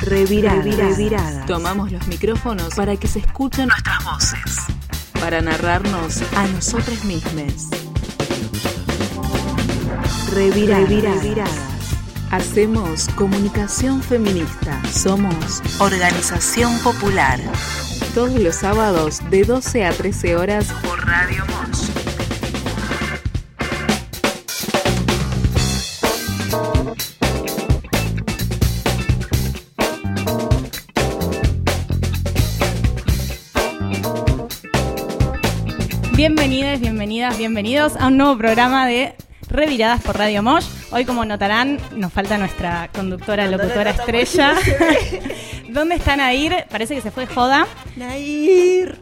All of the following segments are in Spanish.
Reviradas. Tomamos los micrófonos para que se escuchen nuestras voces, para narrarnos a nosotras mismas. Reviradas. Hacemos comunicación feminista. Somos Organización Popular. Todos los sábados de 12 a 13 horas por Radio Mosh. Bienvenidos a un nuevo programa de Reviradas por Radio Mosh. Hoy, como notarán, nos falta nuestra conductora, locutora estrella. ¿Dónde está Nair? Parece que se fue de joda. ¡Nair!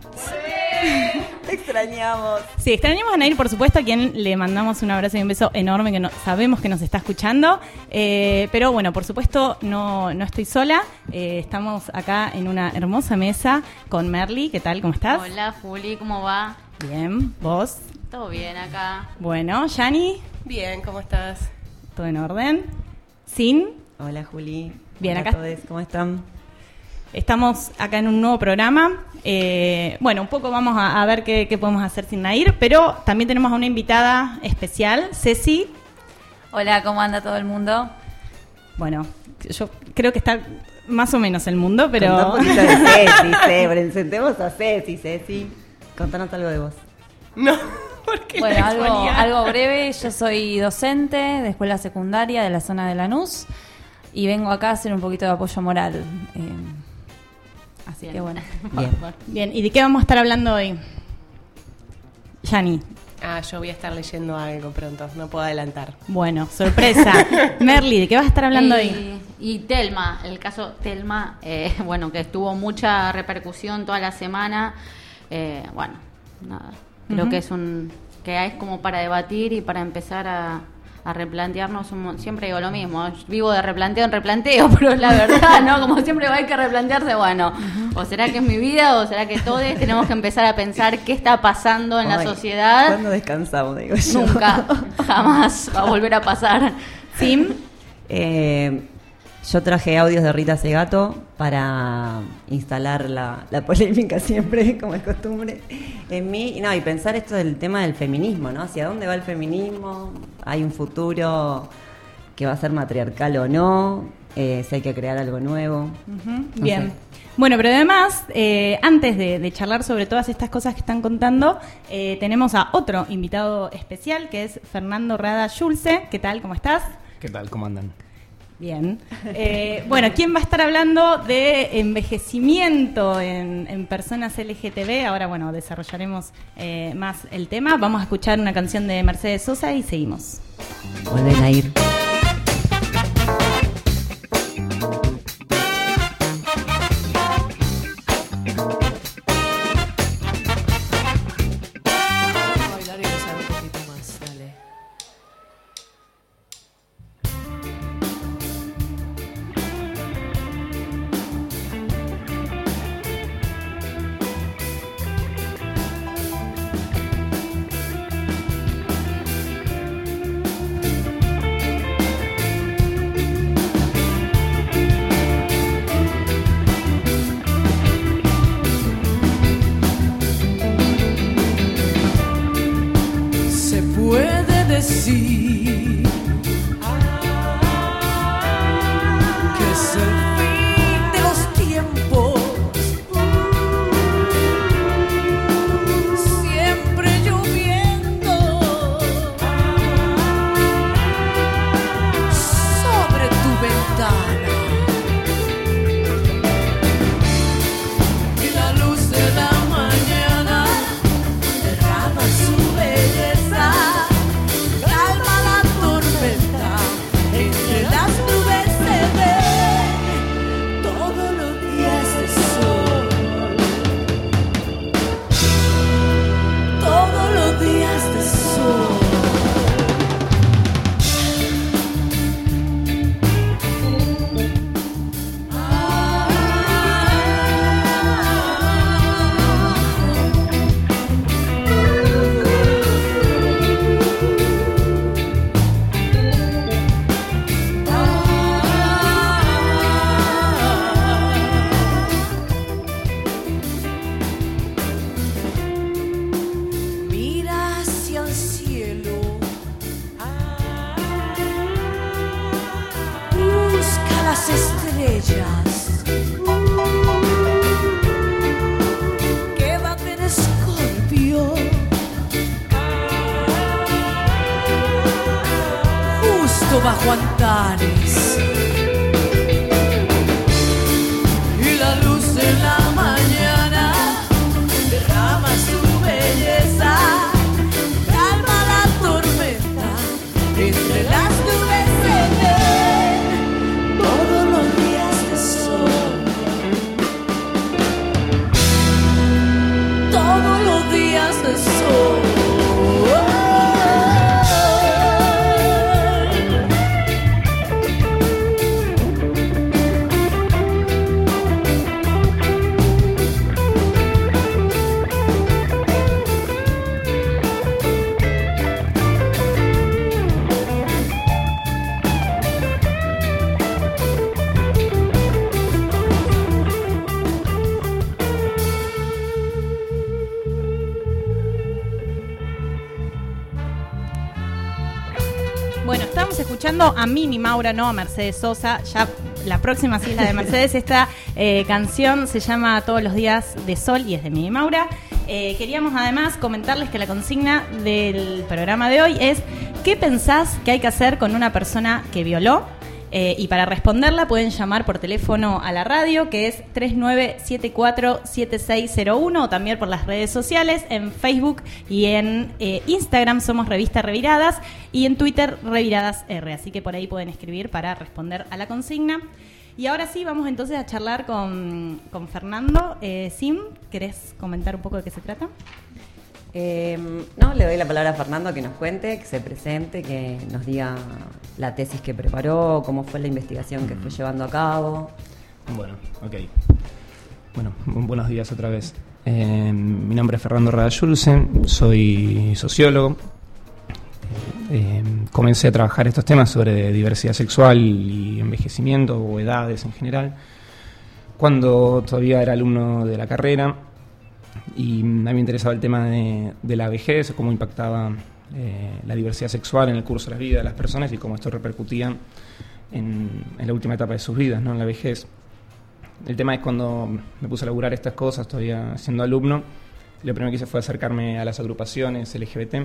Te extrañamos. Sí, extrañamos a Nair, por supuesto, a quien le mandamos un abrazo y un beso enorme, que sabemos que nos está escuchando. Pero bueno, por supuesto, no estoy sola. Estamos acá en una hermosa mesa con Merly. ¿Qué tal? ¿Cómo estás? Hola, Juli, ¿cómo va? Bien, ¿vos? Todo bien acá. Bueno, Yani. Bien, ¿cómo estás? ¿Todo en orden? ¿Sin? Hola, Juli. Bien, hola acá. A todos, ¿cómo están? Estamos acá en un nuevo programa. Bueno, un poco vamos a ver qué podemos hacer sin Nair, pero también tenemos a una invitada especial, Ceci. Hola, ¿cómo anda todo el mundo? Bueno, yo creo que está más o menos el mundo, pero... Contá un poquito de Ceci, presentemos a Ceci. Contanos algo de vos. No, porque bueno, algo breve. Yo soy docente de escuela secundaria de la zona de Lanús y vengo acá a hacer un poquito de apoyo moral. Así bien. Que bueno. Bien, ¿y de qué vamos a estar hablando hoy? Yani. Yo voy a estar leyendo algo pronto, no puedo adelantar. Bueno, sorpresa. Merly, ¿de qué vas a estar hablando hoy? Y Telma, el caso Telma, bueno, que tuvo mucha repercusión toda la semana. Bueno, nada. Creo que es como para debatir y para empezar a replantearnos. Siempre digo lo mismo, vivo de replanteo en replanteo, pero es la verdad, ¿no? Como siempre hay que replantearse, bueno, o será que es mi vida o será que todos tenemos que empezar a pensar qué está pasando en la sociedad. ¿Cuándo descansamos? Digo yo. Nunca, jamás va a volver a pasar. ¿Sim? Yo traje audios de Rita Segato para instalar la polémica siempre, como es costumbre, en mí. Y pensar esto del tema del feminismo, ¿no? ¿Hacia dónde va el feminismo? ¿Hay un futuro que va a ser matriarcal o no? Si hay que crear algo nuevo. Bien. Bueno, pero además, antes de charlar sobre todas estas cosas que están contando, tenemos a otro invitado especial, que es Fernando Rada Schulze. ¿Qué tal? ¿Cómo estás? ¿Qué tal? ¿Cómo andan? Bien. Bueno, ¿quién va a estar hablando de envejecimiento en personas LGTB? Ahora, bueno, desarrollaremos más el tema. Vamos a escuchar una canción de Mercedes Sosa y seguimos. Vuelven a ir. Calma la las estrellas. Quédate en Escorpio, justo bajo Antares, y la luz en la mañana derrama su belleza, calma la tormenta, entre las nubes se ven todos los días de sol, todos los días de sol. Bueno, estamos escuchando a Mimi Maura, no a Mercedes Sosa. Ya la próxima sí es la de Mercedes. Esta canción se llama Todos los días de sol y es de Mimi Maura. Queríamos además comentarles que la consigna del programa de hoy es ¿qué pensás que hay que hacer con una persona que violó? Y para responderla pueden llamar por teléfono a la radio, que es 3974-7601, o también por las redes sociales, en Facebook y en Instagram somos Revista Reviradas, y en Twitter Reviradas R, así que por ahí pueden escribir para responder a la consigna. Y ahora sí, vamos entonces a charlar con Fernando. Sim, ¿querés comentar un poco de qué se trata? No, le doy la palabra a Fernando que nos cuente, que se presente, que nos diga la tesis que preparó, cómo fue la investigación que fue llevando a cabo. Bueno, ok. Bueno, buenos días otra vez. Mi nombre es Fernando Radayulsen, soy sociólogo. Comencé a trabajar estos temas sobre diversidad sexual y envejecimiento o edades en general cuando todavía era alumno de la carrera. Y a mí me interesaba el tema de la vejez, cómo impactaba la diversidad sexual en el curso de la vida de las personas y cómo esto repercutía en la última etapa de sus vidas, ¿no? En la vejez. El tema es cuando me puse a laburar estas cosas, todavía siendo alumno, lo primero que hice fue acercarme a las agrupaciones LGBT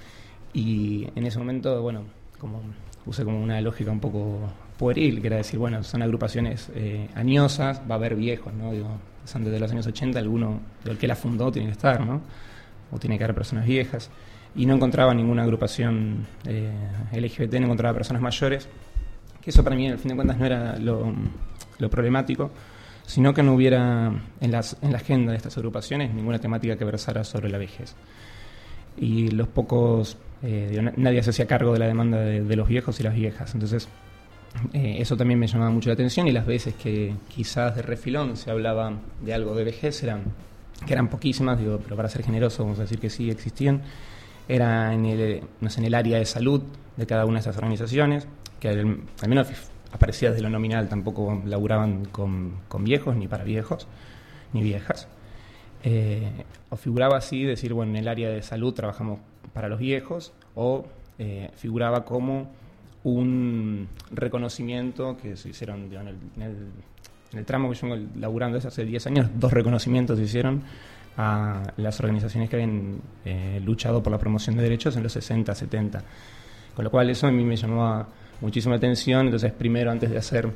y en ese momento, bueno, puse como una lógica un poco pueril, que era decir, bueno, son agrupaciones añosas, va a haber viejos, ¿no? Digo, antes de los años 80, alguno del que la fundó tiene que estar, ¿no? O tiene que haber personas viejas. Y no encontraba ninguna agrupación LGBT, no encontraba personas mayores, que eso para mí, al fin de cuentas, no era lo problemático, sino que no hubiera en la agenda de estas agrupaciones ninguna temática que versara sobre la vejez. Y los pocos, nadie se hacía cargo de la demanda de los viejos y las viejas. Entonces, eso también me llamaba mucho la atención, y las veces que quizás de refilón se hablaba de algo de vejez, que eran poquísimas, digo, pero para ser generoso vamos a decir que sí existían, era en el área de salud de cada una de esas organizaciones, que al menos aparecía desde lo nominal, tampoco laburaban con viejos, ni para viejos, ni viejas. O figuraba así, decir, bueno, en el área de salud trabajamos para los viejos, o figuraba como un reconocimiento que se hicieron, digo, en el tramo que yo vengo laburando desde hace 10 años, 2 reconocimientos se hicieron a las organizaciones que habían luchado por la promoción de derechos en los 60, 70. Con lo cual eso a mí me llamaba muchísimo la atención. Entonces, primero, antes de hacer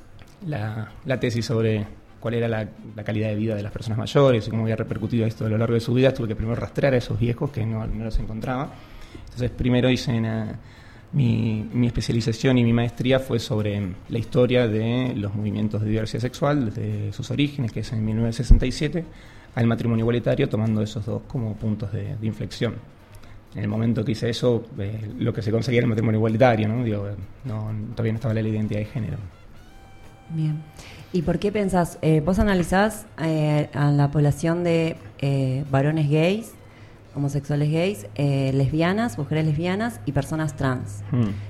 la tesis sobre cuál era la calidad de vida de las personas mayores y cómo había repercutido esto a lo largo de su vida, tuve que primero rastrear a esos viejos que no los encontraba. Entonces, primero hice mi especialización y mi maestría fue sobre la historia de los movimientos de diversidad sexual desde sus orígenes, que es en 1967, al matrimonio igualitario, tomando esos dos como puntos de inflexión. En el momento que hice eso, lo que se conseguía era el matrimonio igualitario, ¿no? Digo, todavía no estaba la identidad de género. Bien. ¿Y por qué pensás? Vos analizás a la población de varones gays, homosexuales gays, lesbianas, mujeres lesbianas y personas trans.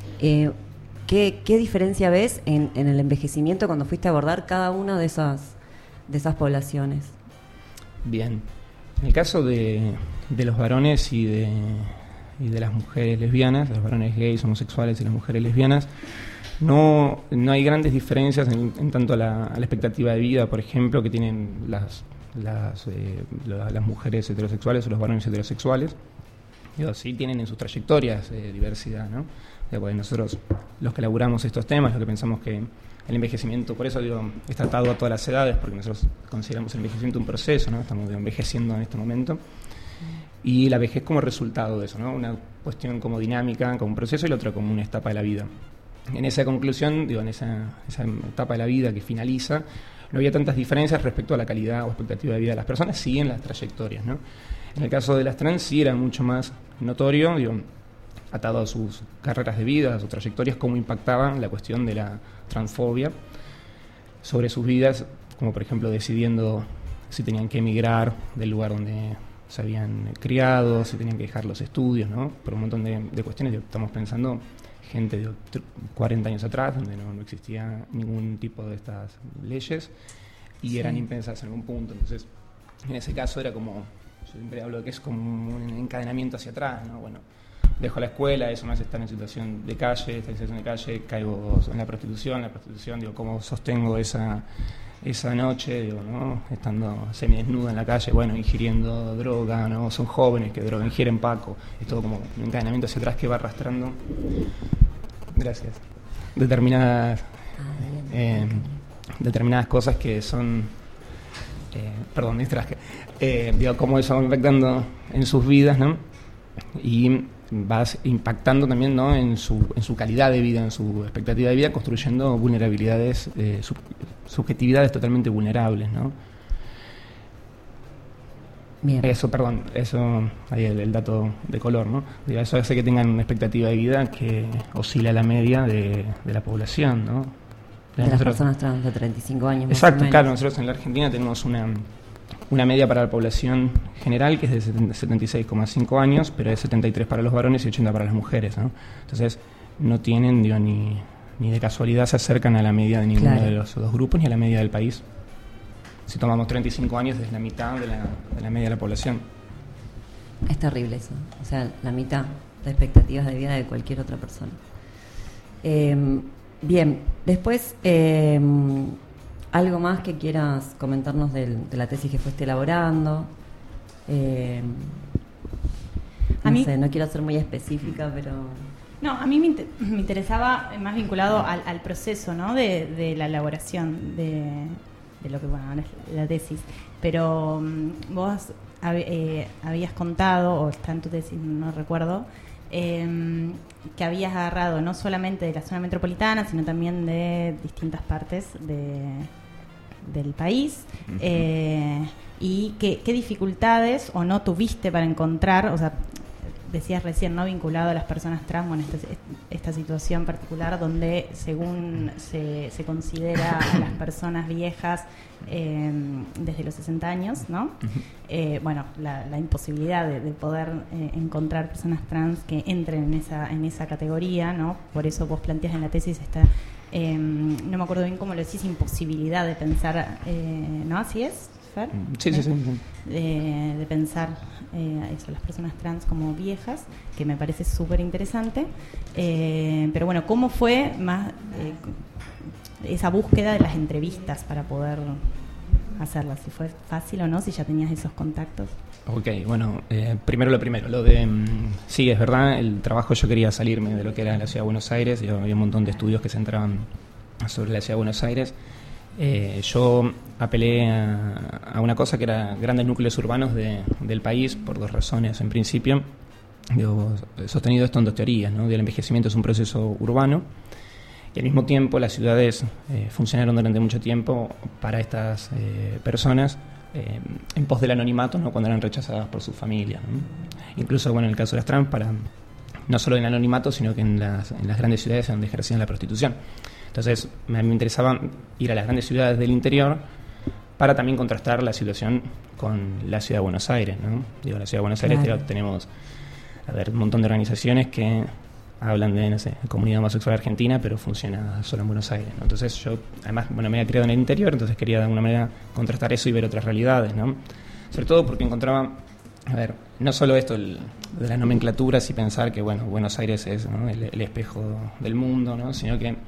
¿Qué diferencia ves en el envejecimiento cuando fuiste a abordar cada una de esas poblaciones? Bien. En el caso de los varones y de las mujeres lesbianas, los varones gays, homosexuales y las mujeres lesbianas, No hay grandes diferencias en tanto a la expectativa de vida, por ejemplo, que tienen las mujeres heterosexuales o los varones heterosexuales. Digo, sí tienen en sus trayectorias diversidad, ¿no? Digo, nosotros, los que elaboramos estos temas, los que pensamos que el envejecimiento, por eso digo, es tratado a todas las edades, porque nosotros consideramos el envejecimiento un proceso, ¿no? Estamos envejeciendo en este momento. Y la vejez como resultado de eso, ¿no? Una cuestión como dinámica, como un proceso, y la otra como una etapa de la vida. En esa conclusión, digo, en esa etapa de la vida que finaliza, no había tantas diferencias respecto a la calidad o expectativa de vida de las personas, sí en las trayectorias, ¿no? En el caso de las trans sí era mucho más notorio, digo, atado a sus carreras de vida, a sus trayectorias, cómo impactaba la cuestión de la transfobia sobre sus vidas, como por ejemplo decidiendo si tenían que emigrar del lugar donde se habían criado, si tenían que dejar los estudios, ¿no? Por un montón de cuestiones. Estamos pensando gente de 40 años atrás, donde no existía ningún tipo de estas leyes y eran impensadas en algún punto. Entonces, en ese caso era como, yo siempre hablo de que es como un encadenamiento hacia atrás, ¿no? Bueno, dejo la escuela, eso me hace estar en situación de calle, esta situación de calle, caigo en la prostitución, digo, ¿cómo sostengo esa noche, digo, ¿no? Estando semidesnuda en la calle, bueno, ingiriendo droga, ¿no? Son jóvenes que ingieren Paco, es todo como un encadenamiento hacia atrás que va arrastrando, gracias, determinadas cosas que son, perdón, distraje, digo, cómo eso va impactando en sus vidas, ¿no? Y vas impactando también, ¿no? en su calidad de vida, en su expectativa de vida, construyendo vulnerabilidades, subjetividades totalmente vulnerables, ¿no? Bien. Eso, ahí el dato de color, ¿no? Digo, eso hace que tengan una expectativa de vida que oscila a la media de la población, ¿no? De las personas trans de 35 años. Exacto, claro, nosotros en la Argentina tenemos una media para la población general que es de 76,5 años, pero es 73 para los varones y 80 para las mujeres, ¿no? Entonces no tienen, digo, ni de casualidad se acercan a la media de ninguno de los dos grupos ni a la media del país. Si tomamos 35 años es la mitad de la media de la población. Es terrible eso, o sea, la mitad de expectativas de vida de cualquier otra persona. Bien, después algo más que quieras comentarnos de la tesis que fuiste elaborando. No quiero ser muy específica, pero... No, a mí me interesaba más vinculado al proceso, ¿no? de la elaboración de lo que, bueno, ahora es la tesis. Pero vos habías contado, o está en tu tesis, no recuerdo, que habías agarrado no solamente de la zona metropolitana, sino también de distintas partes del país. Y qué dificultades o no tuviste para encontrar, o sea, decías recién, ¿no? Vinculado a las personas trans, bueno, esta situación particular donde según se considera a las personas viejas desde los 60 años, ¿no? Bueno, la imposibilidad de poder encontrar personas trans que entren en esa categoría, ¿no? Por eso vos planteas en la tesis esta, no me acuerdo bien cómo lo decís, imposibilidad de pensar, ¿no? ¿Así es? Sí. De pensar eso, las personas trans como viejas, que me parece súper interesante. Pero bueno, ¿cómo fue más esa búsqueda de las entrevistas para poder hacerlas? Si fue fácil o no, si ya tenías esos contactos. Ok, bueno, primero lo de... sí, es verdad, el trabajo yo quería salirme de lo que era la Ciudad de Buenos Aires, y había un montón de estudios que se centraban sobre la Ciudad de Buenos Aires. Yo apelé a una cosa que era grandes núcleos urbanos del país por dos razones. En principio, he sostenido esto en dos teorías, ¿no? El envejecimiento es un proceso urbano y al mismo tiempo las ciudades funcionaron durante mucho tiempo para estas personas en pos del anonimato, ¿no? Cuando eran rechazadas por sus familias, ¿no? Incluso, bueno, en el caso de las trans, para no solo en el anonimato, sino que en las grandes ciudades donde ejercían la prostitución. Entonces, a mí me interesaba ir a las grandes ciudades del interior para también contrastar la situación con la Ciudad de Buenos Aires, ¿no? La Ciudad de Buenos Aires tenemos un montón de organizaciones que hablan de, no sé, comunidad homosexual argentina, pero funciona solo en Buenos Aires, ¿no? Entonces yo, además, bueno, me había criado en el interior, entonces quería de alguna manera contrastar eso y ver otras realidades, ¿no? Sobre todo porque encontraba, no solo esto de las nomenclaturas y pensar que, bueno, Buenos Aires es, ¿no? el espejo del mundo, ¿no? Sino que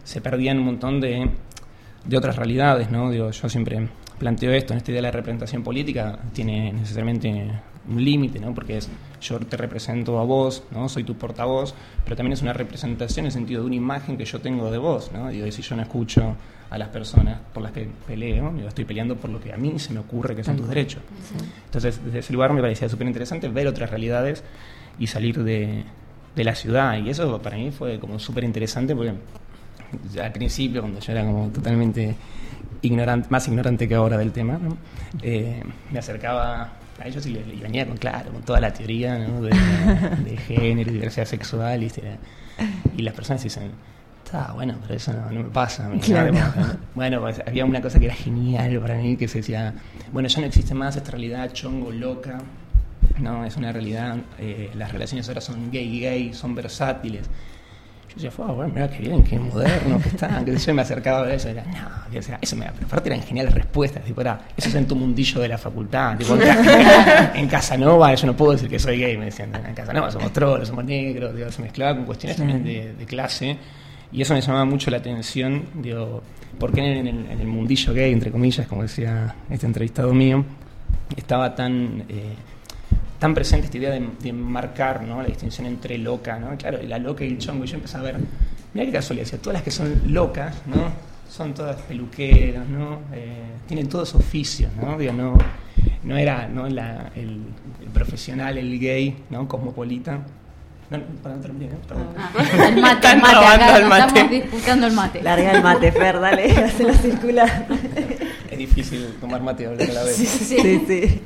se perdían un montón de otras realidades, ¿no? Digo, yo siempre planteo esto, en esta idea de la representación política tiene necesariamente un límite, ¿no? Porque yo te represento a vos, ¿no? Soy tu portavoz, pero también es una representación en el sentido de una imagen que yo tengo de vos, ¿no? Digo, y si yo no escucho a las personas por las que peleo, digo, estoy peleando por lo que a mí se me ocurre que son tus derechos. Entonces, desde ese lugar me parecía súper interesante ver otras realidades y salir de la ciudad, y eso para mí fue como súper interesante porque al principio, cuando yo era como totalmente ignorante, más ignorante que ahora del tema, ¿no? Me acercaba a ellos y le venía con toda la teoría, ¿no? de género, diversidad sexual, y las personas dicen, bueno, pero eso no me pasa a mí. Claro. Bueno, pues había una cosa que era genial para mí, que se decía, bueno, ya no existe más esta realidad chongo, loca, no, es una realidad, las relaciones ahora son gay, son versátiles. Yo decía, bueno, mira qué bien, qué moderno que están. Que yo me acercaba a eso y era, no, eso me da. Pero aparte eran geniales respuestas. Tipo, eso es en tu mundillo de la facultad. Tipo, en Casanova, yo no puedo decir que soy gay, me decían. En Casanova somos trolos, somos negros. Digo, se mezclaba con cuestiones también de clase. Y eso me llamaba mucho la atención. Digo, ¿por qué en el mundillo gay, entre comillas, como decía este entrevistado mío, estaba tan presente esta idea de marcar, ¿no? La distinción entre loca, ¿no? Claro, la loca y el chongo. Y yo empecé a ver, mira qué casualidad, todas las que son locas, ¿no? Son todas peluqueras, ¿no? Tienen todos oficios, ¿no? Digo, no era, ¿no? el profesional, el gay, ¿no? Cosmopolita. Para no terminar, perdón. El mate, acá estamos disputando el mate. Larga el mate, Fer, dale, hazlo circular. Es difícil tomar mate y hablar a la vez. Sí.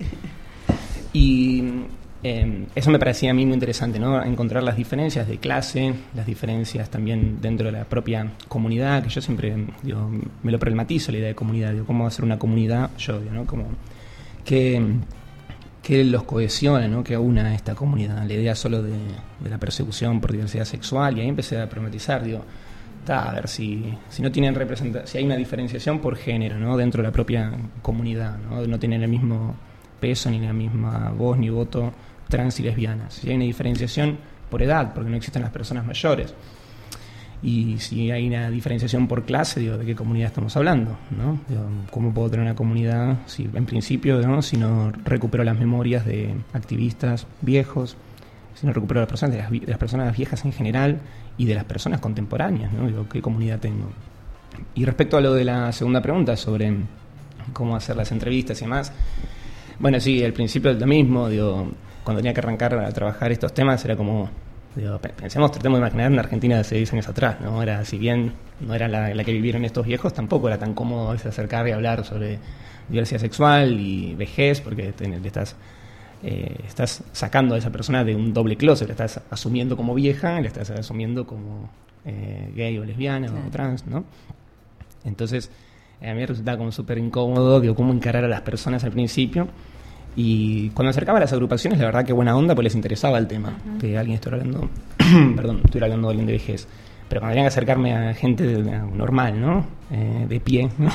Y eso me parecía a mí muy interesante, ¿no? Encontrar las diferencias de clase, las diferencias también dentro de la propia comunidad, que yo siempre me lo problematizo la idea de comunidad, cómo hacer una comunidad, ¿no? Como que los cohesiona, ¿no? Que aúna a esta comunidad, la idea solo de la persecución por diversidad sexual, y ahí empecé a problematizar, a ver si no tienen si hay una diferenciación por género, ¿no? Dentro de la propia comunidad, no tienen el mismo peso ni la misma voz ni voto trans y lesbianas. Si hay una diferenciación por edad, porque no existen las personas mayores, y si hay una diferenciación por clase, ¿de qué comunidad estamos hablando? ¿No? ¿Cómo puedo tener una comunidad si en principio, ¿no? Si no recupero las memorias de activistas viejos, si no recupero las personas de las personas viejas en general y de las personas contemporáneas, ¿no? ¿Qué comunidad tengo? Y respecto a lo de la segunda pregunta sobre cómo hacer las entrevistas y demás, bueno, sí, al principio es lo mismo, cuando tenía que arrancar a trabajar estos temas era como, tratemos de imaginar una Argentina de hace 10 años atrás, ¿no? Era, si bien no era la que vivieron estos viejos, tampoco era tan cómodo a veces acercar y hablar sobre diversidad sexual y vejez, porque estás sacando a esa persona de un doble closet, la estás asumiendo como vieja, la estás asumiendo como gay o lesbiana, claro, o trans, ¿no? Entonces, a mí me resultaba como súper incómodo, cómo encarar a las personas al principio. Y cuando me acercaba a las agrupaciones, la verdad que buena onda, pues les interesaba el tema. Uh-huh. Que alguien estuviera hablando, estuviera hablando de alguien de vejez. Pero cuando tenía que acercarme a gente normal, ¿no? De pie, ¿no?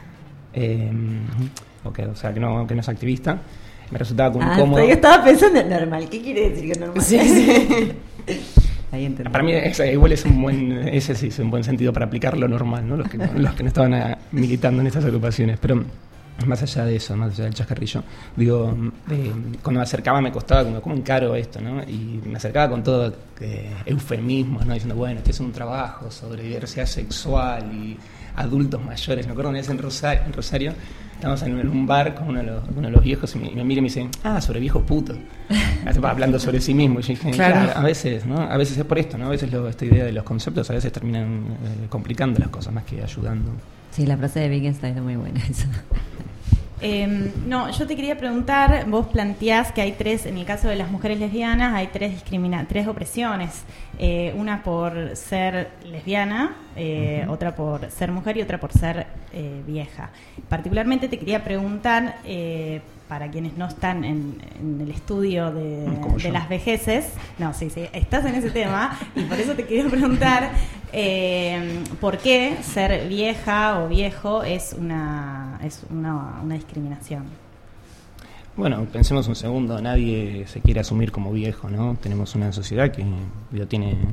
O sea, que no es activista, me resultaba como incómodo. Yo estaba pensando en normal. ¿Qué quiere decir que normal? Sí. Ahí entendí. Para mí igual es un buen sentido para aplicar lo normal, ¿no? Los que no estaban militando en esas agrupaciones. Pero más allá de eso, más allá del chascarrillo, cuando me acercaba me costaba cómo encaro esto, ¿no? Y me acercaba con todo eufemismos, ¿no? Diciendo, bueno, este es un trabajo sobre diversidad sexual y adultos mayores. Me acuerdo una vez en Rosario, estábamos en un bar con uno de los viejos y me mira y me dice, sobre viejos putos. Hablando sobre sí mismo. Y yo dije, claro, a veces, ¿no? A veces es por esto, ¿no? A veces esta idea de los conceptos a veces terminan complicando las cosas más que ayudando. Sí, la frase de Wittgenstein es muy buena esa. No, yo te quería preguntar, vos planteás que hay tres, en el caso de las mujeres lesbianas, hay tres opresiones. Una por ser lesbiana, uh-huh, otra por ser mujer y otra por ser vieja. Particularmente te quería preguntar, para quienes no están en el estudio de las vejeces, no, sí, estás en ese tema, y por eso te quería preguntar por qué ser vieja o viejo es una discriminación. Bueno, pensemos un segundo, nadie se quiere asumir como viejo, ¿no? Tenemos una sociedad que tiene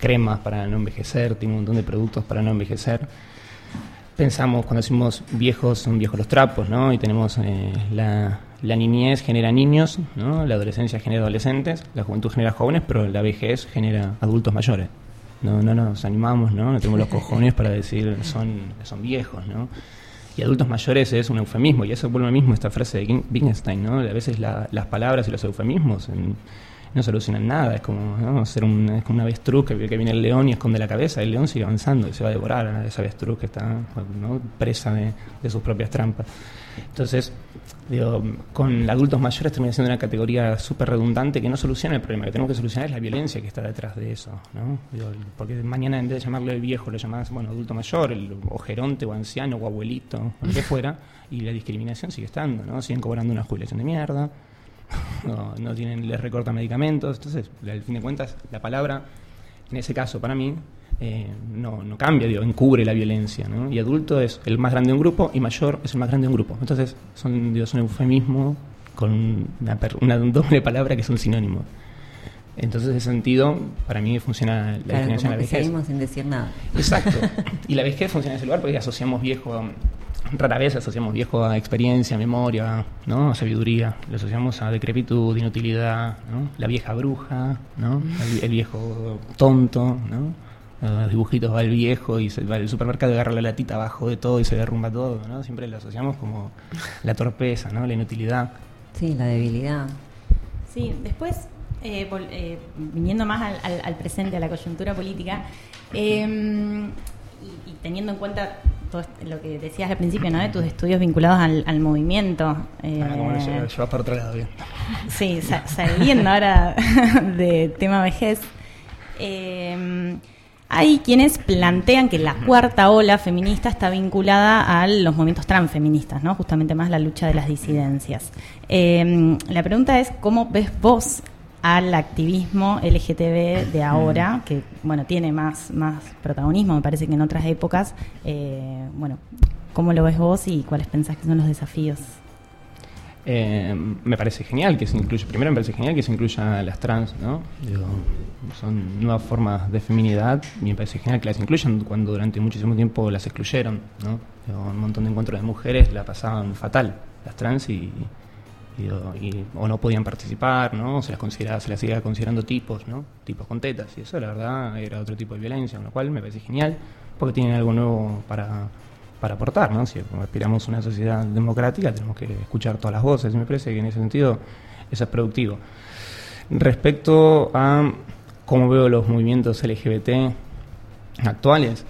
cremas para no envejecer, tiene un montón de productos para no envejecer. Pensamos, cuando decimos viejos, son viejos los trapos, ¿no? Y tenemos la niñez genera niños, ¿no? La adolescencia genera adolescentes, la juventud genera jóvenes, pero la vejez genera adultos mayores. No nos animamos, ¿no? No tenemos los cojones para decir son viejos, ¿no? Y adultos mayores es un eufemismo, y eso vuelve al mismo esta frase de Wittgenstein, ¿no? A veces las palabras y los eufemismos no solucionan nada, es como, ¿no? Es como un avestruz que viene el león y esconde la cabeza, el león sigue avanzando y se va a devorar a ese avestruz que está, ¿no? Presa de sus propias trampas. Entonces, digo, con adultos mayores termina siendo una categoría súper redundante que no soluciona el problema. Lo que tenemos que solucionar es la violencia que está detrás de eso, ¿no? Digo, porque mañana, en vez de llamarle el viejo, lo llamás, adulto mayor, o geronte, o anciano, o abuelito, o lo que fuera, y la discriminación sigue estando, ¿no? Siguen cobrando una jubilación de mierda, no tienen, les recortan medicamentos. Entonces, al fin de cuentas, la palabra, en ese caso, para mí, no cambia, encubre la violencia, ¿no? Y adulto es el más grande de un grupo y mayor es el más grande de un grupo. Entonces son un eufemismo con una doble palabra que son sinónimos. Entonces, en ese sentido, para mí funciona la definición de la vejez. Seguimos sin decir nada. Exacto. Y la vejez funciona en ese lugar porque asociamos viejo, rara vez asociamos viejo a experiencia, memoria, ¿no? A sabiduría. Lo asociamos a decrepitud, inutilidad, ¿no? La vieja bruja, ¿no? El viejo tonto, ¿no? Los dibujitos, va el viejo y se va al supermercado y agarra la latita abajo de todo y se derrumba todo, ¿no? Siempre lo asociamos como la torpeza, ¿no? La inutilidad. Sí, la debilidad. Sí, después, viniendo más al presente, a la coyuntura política, y teniendo en cuenta todo lo que decías al principio, ¿no? De tus estudios vinculados al movimiento. Como llevas para otro lado, bien. Sí, saliendo ahora de tema vejez. Hay quienes plantean que la cuarta ola feminista está vinculada a los movimientos transfeministas, ¿no? Justamente más la lucha de las disidencias. La pregunta es, ¿cómo ves vos al activismo LGTB de ahora, que tiene más protagonismo, me parece que en otras épocas? ¿Cómo lo ves vos y cuáles pensás que son los desafíos? Me parece genial que se incluya, primero me parece genial que se incluya a las trans, ¿no? Son nuevas formas de feminidad y me parece genial que las incluyan cuando durante muchísimo tiempo las excluyeron, ¿no? Un montón de encuentros de mujeres la pasaban fatal, las trans, o no podían participar, ¿no? Se las seguía considerando tipos, ¿no? Tipos con tetas, y eso la verdad era otro tipo de violencia, con lo cual me parece genial porque tienen algo nuevo para aportar, ¿no? Si aspiramos a una sociedad democrática tenemos que escuchar todas las voces, y me parece que en ese sentido eso es productivo. Respecto a cómo veo los movimientos LGBT actuales,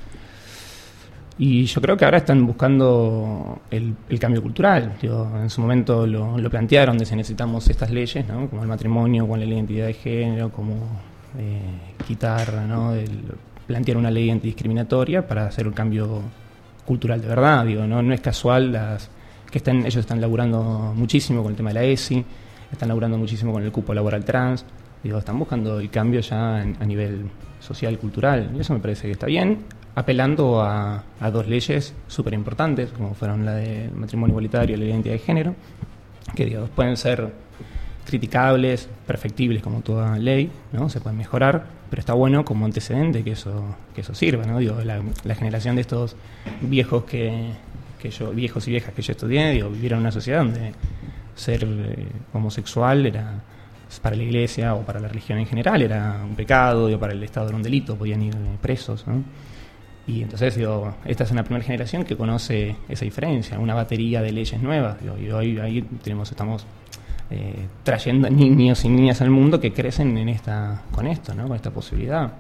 y yo creo que ahora están buscando el cambio cultural. En su momento lo plantearon, de si necesitamos estas leyes, ¿no? Como el matrimonio, como la identidad de género, como quitar, ¿no? Plantear una ley antidiscriminatoria para hacer un cambio cultural de verdad. No es casual que ellos están laburando muchísimo con el tema de la ESI, están laburando muchísimo con el cupo laboral trans. Están buscando el cambio ya a nivel social, cultural, y eso me parece que está bien, apelando a dos leyes súper importantes, como fueron la del matrimonio igualitario y la identidad de género, que pueden ser criticables, perfectibles como toda ley, ¿no? Se pueden mejorar, pero está bueno como antecedente que eso sirva, ¿no? La generación de estos viejos viejos y viejas que yo estudié, vivieron en una sociedad donde ser homosexual era, para la iglesia o para la religión en general, era un pecado, para el Estado era un delito, podían ir presos, ¿no? Y entonces, esta es una primera generación que conoce esa diferencia, una batería de leyes nuevas, y hoy ahí estamos trayendo niños y niñas al mundo que crecen con esto, ¿no? Con esta posibilidad.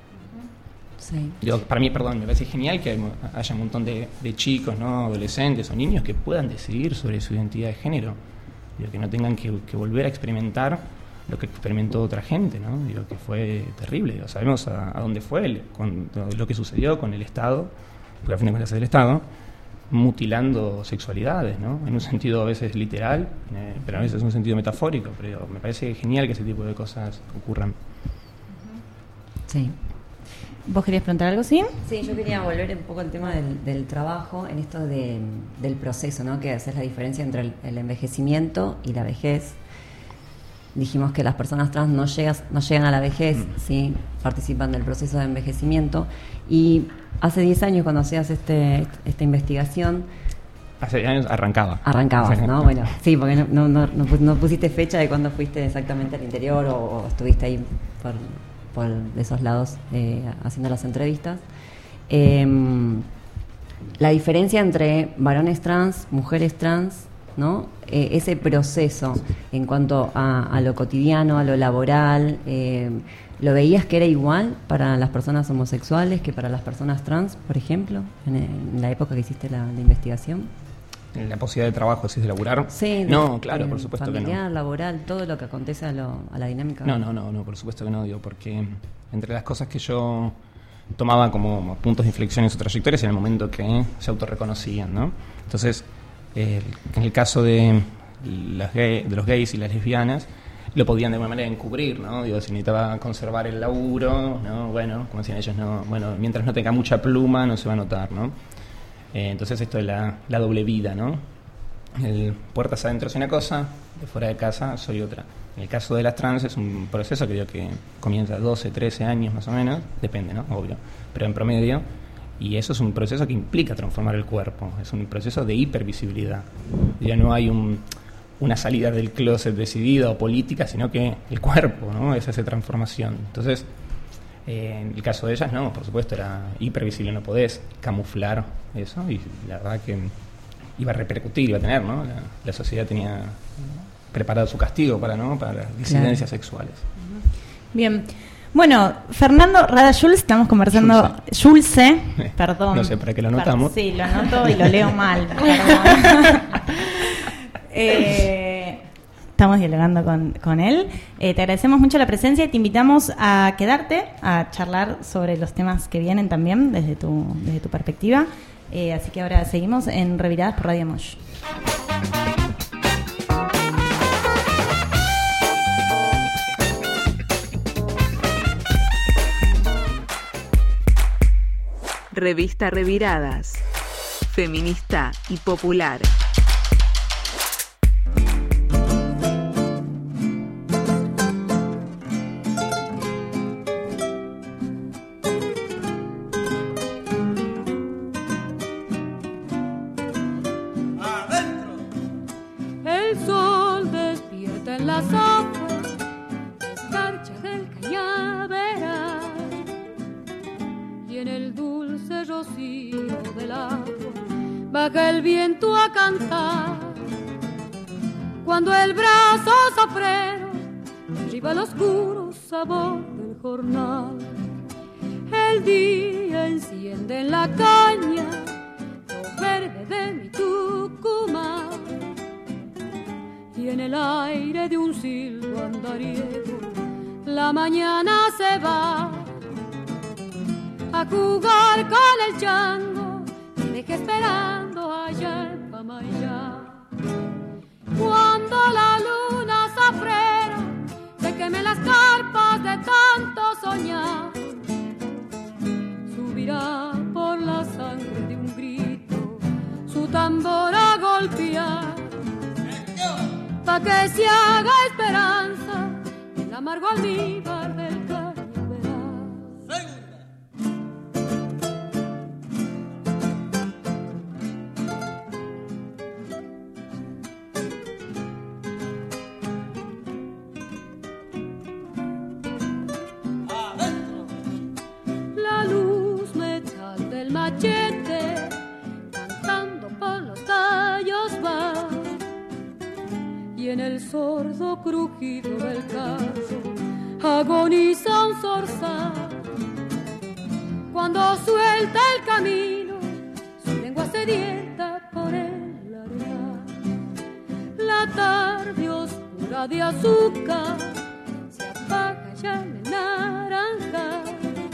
Sí. Para mí, me parece genial que haya un montón de chicos, ¿no? Adolescentes o niños que puedan decidir sobre su identidad de género, que no tengan que volver a experimentar lo que experimentó otra gente, ¿no? Que fue terrible. Sabemos a dónde fue lo que sucedió con el Estado, porque al fin de cuentas es el Estado, mutilando sexualidades, ¿no? En un sentido a veces literal, pero a veces en un sentido metafórico. Pero me parece genial que ese tipo de cosas ocurran. Sí. ¿Vos querías preguntar algo, sí? Sí, yo quería volver un poco al tema del trabajo, en esto del proceso, ¿no? Que haces la diferencia entre el envejecimiento y la vejez. dijimos que las personas trans no llegan a la vejez, ¿sí? Participan del proceso de envejecimiento. Y hace 10 años, cuando hacías esta investigación... Hace 10 años Arrancabas, ¿no? Bueno, sí, porque no pusiste fecha de cuándo fuiste exactamente al interior o estuviste ahí por esos lados haciendo las entrevistas. La diferencia entre varones trans, mujeres trans, ¿no? Ese proceso en cuanto a lo cotidiano, a lo laboral, ¿lo veías que era igual para las personas homosexuales que para las personas trans, por ejemplo, en la época que hiciste la investigación? La posibilidad de trabajo, ¿sí, de laburar? Sí. No, claro, por supuesto que no. Familiar, laboral, todo lo que acontece a la dinámica. No, por supuesto que no, digo, porque entre las cosas que yo tomaba como puntos de inflexión en su trayectoria era el momento que se autorreconocían, ¿no? Entonces, en el caso de los gays y las lesbianas, lo podían de alguna manera encubrir, ¿no? Digo, si necesitaba conservar el laburo, ¿no? Bueno, como decían ellos, no, bueno, mientras no tenga mucha pluma no se va a notar, ¿no? Entonces esto es la doble vida, ¿no? El puertas adentro es una cosa, de fuera de casa soy otra. En el caso de las trans es un proceso que creo que comienza a 12, 13 años más o menos, depende, ¿no? Obvio, pero en promedio. Y eso es un proceso que implica transformar el cuerpo, es un proceso de hipervisibilidad. Ya no hay una salida del closet decidida o política, sino que el cuerpo, ¿no? Es esa transformación. Entonces, en el caso de ellas, no, por supuesto, era hipervisible, no podés camuflar eso, y la verdad que iba a repercutir, iba a tener, ¿no? La sociedad tenía preparado su castigo para las disidencias sexuales. Bien. Bueno, Fernando Rada Schulz, estamos conversando... Schulze, perdón. No sé, para qué lo anotamos. Sí, lo anoto y lo leo mal, perdón. Estamos dialogando con él. Te agradecemos mucho la presencia y te invitamos a quedarte, a charlar sobre los temas que vienen también desde tu perspectiva. Así que ahora seguimos en Reviradas por Radio Mosh. Revista Reviradas, feminista y popular. El sol despierta en las aguas, escarcha del cañaveral, y en el dulce rocío del agua baja el viento a cantar. Cuando el brazo safrero derriba el oscuro sabor del jornal, el día enciende en la caña lo verde de mi Tucumán, y en el aire de un silbo andariego la mañana se va a jugar con el chango que deje esperando allá en Pamayá. Cuando la luna zafrera se queme las carpas de tanto soñar, subirá por la sangre de un grito su tambor a golpear, pa' que se haga esperanza el amargo almíbar del cañaveral. La luz metal del machete cantando por los tallos va, y en el sordo crujido del carro agoniza un zorzal. Cuando suelta el camino su lengua sedienta por el arenal, la tarde oscura de azúcar se apaga ya en el naranjal,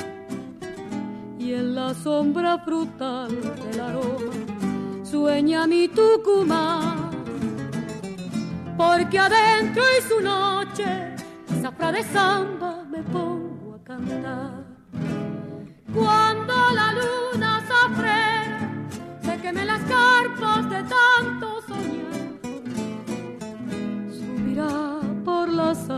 y en la sombra frutal del aroma sueña mi Tucumán, porque adentro y su noche zafra de samba me pongo a cantar. Cuando la luna zafrera se queme las carpas de tanto soñar, subirá por la sangre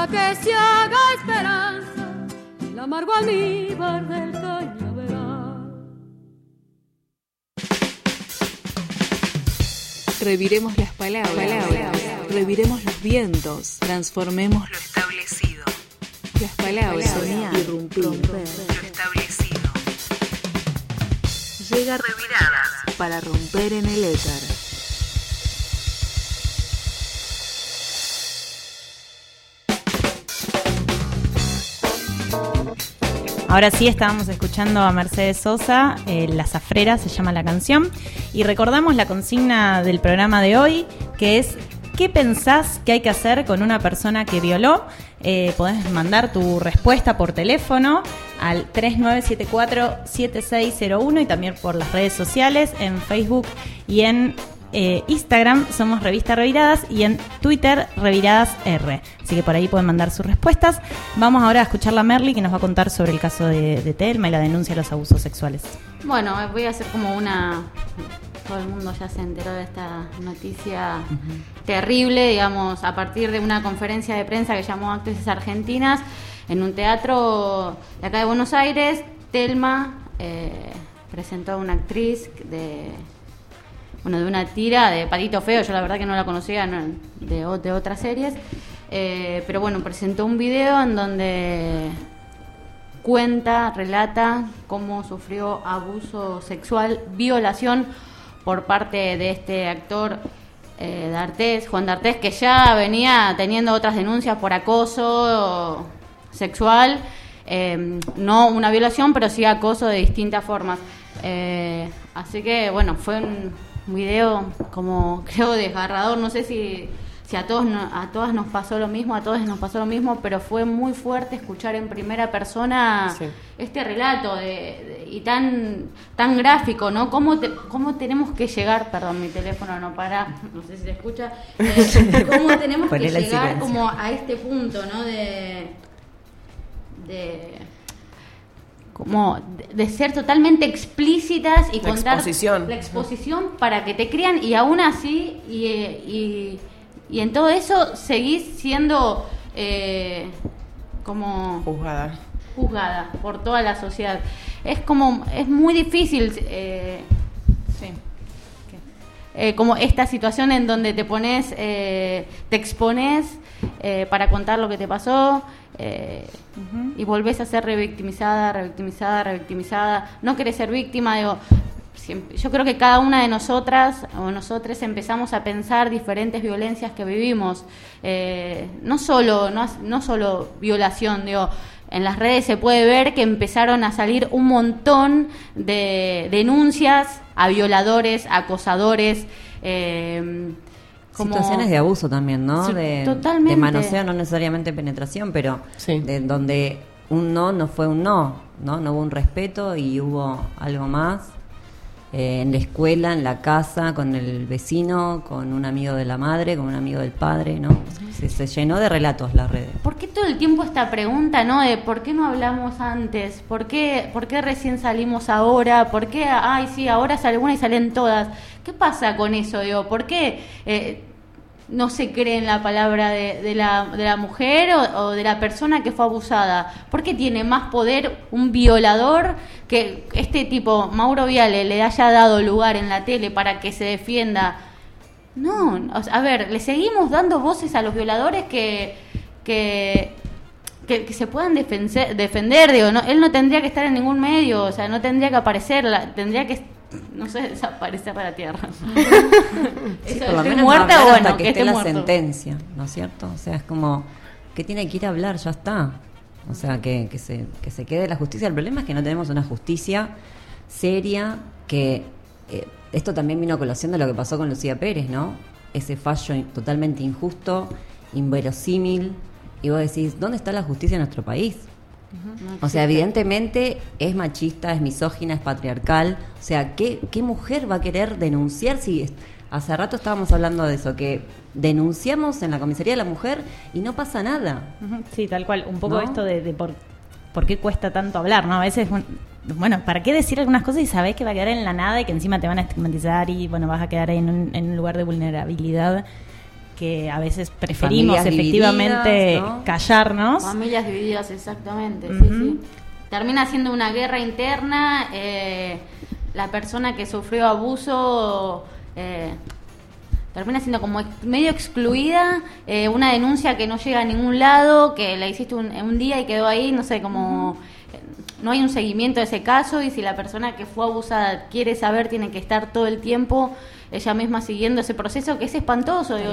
que se haga esperanza el amargo almíbar del cañaveral. Reviremos las palabras, reviremos los vientos, transformemos lo establecido. Las palabras, soñar, irrumpir, romper lo establecido. Llega Reviradas para romper en el éter. Ahora sí, estábamos escuchando a Mercedes Sosa, La Zafrera se llama la canción, y recordamos la consigna del programa de hoy, que es ¿qué pensás que hay que hacer con una persona que violó? Podés mandar tu respuesta por teléfono al 3974-7601 y también por las redes sociales, en Facebook y en Instagram somos Revista Reviradas y en Twitter Reviradas R. Así que por ahí pueden mandar sus respuestas. Vamos ahora a escuchar a Merly, que nos va a contar sobre el caso de Telma y la denuncia de los abusos sexuales. Bueno, voy a hacer como una... Todo el mundo ya se enteró de esta noticia terrible, digamos, a partir de una conferencia de prensa que llamó Actrices Argentinas en un teatro de acá de Buenos Aires. Telma presentó a una actriz de una tira de Patito Feo. Yo la verdad que no la conocía, de otras series, pero bueno, presentó un video en donde relata cómo sufrió abuso sexual, violación por parte de este actor Juan D'Artés, que ya venía teniendo otras denuncias por acoso sexual, no una violación, pero sí acoso de distintas formas. Así que bueno, fue un video como creo desgarrador. No sé si a todas nos pasó lo mismo, a todos nos pasó lo mismo, pero fue muy fuerte escuchar en primera persona este relato y tan gráfico, ¿no? ¿Cómo tenemos que llegar? Perdón, mi teléfono no para, no sé si se escucha. ¿Cómo tenemos que llegar como a este punto, ¿no? De ser totalmente explícitas y contar la exposición para que te crean, y aún así y en todo eso seguís siendo como juzgada por toda la sociedad. Es muy difícil como esta situación en donde te expones para contar lo que te pasó, y volvés a ser revictimizada. No querés ser víctima, yo creo que cada una de nosotras o nosotros empezamos a pensar diferentes violencias que vivimos, no solo violación, en las redes se puede ver que empezaron a salir un montón de denuncias a violadores, acosadores, situaciones de abuso también, ¿no? Sí, de manoseo, no necesariamente penetración, pero de donde un no fue un no hubo un respeto y hubo algo más. En la escuela, en la casa, con el vecino, con un amigo de la madre, con un amigo del padre, ¿no? Se llenó de relatos las redes. ¿Por qué todo el tiempo esta pregunta, no? De ¿por qué no hablamos antes? ¿Por qué recién salimos ahora? ¿Por qué, ahora sale una y salen todas? ¿Qué pasa con eso, ¿Por qué no se cree en la palabra de la mujer o de la persona que fue abusada? ¿Por qué tiene más poder un violador que este tipo, Mauro Viale, le haya dado lugar en la tele para que se defienda? No, a ver, le seguimos dando voces a los violadores que se puedan defender, ¿no? Él no tendría que estar en ningún medio, no tendría que aparecer, tendría que, no sé, desaparecer de la tierra. Sí, por lo menos muerta, no bueno, hasta que esté la muerto. sentencia, ¿no es cierto? O sea, es como que tiene que ir a hablar, ya está. O sea, que se quede la justicia. El problema es que no tenemos una justicia seria, que esto también vino a colación de lo que pasó con Lucía Pérez, ¿no? Ese fallo totalmente injusto, inverosímil, y vos decís, ¿dónde está la justicia en nuestro país? O sea, evidentemente es machista, es misógina, es patriarcal. O sea, ¿qué mujer va a querer denunciar si hace rato estábamos hablando de eso, que denunciamos en la comisaría de la mujer y no pasa nada? Sí, tal cual. Un poco ¿No? esto de por qué cuesta tanto hablar, ¿no? A veces, bueno, ¿para qué decir algunas cosas y sabés que va a quedar en la nada y que encima te van a estigmatizar y, bueno, vas a quedar ahí en un lugar de vulnerabilidad que a veces preferimos Familias efectivamente divididas, ¿no? callarnos. Familias divididas, exactamente. Ujú. Sí, sí. Termina siendo una guerra interna. La persona que sufrió abuso termina siendo como medio excluida. Una denuncia que no llega a ningún lado, que la hiciste un día y quedó ahí, no sé, como... No hay un seguimiento de ese caso, y si la persona que fue abusada quiere saber, tiene que estar todo el tiempo ella misma siguiendo ese proceso, que es espantoso. Digo,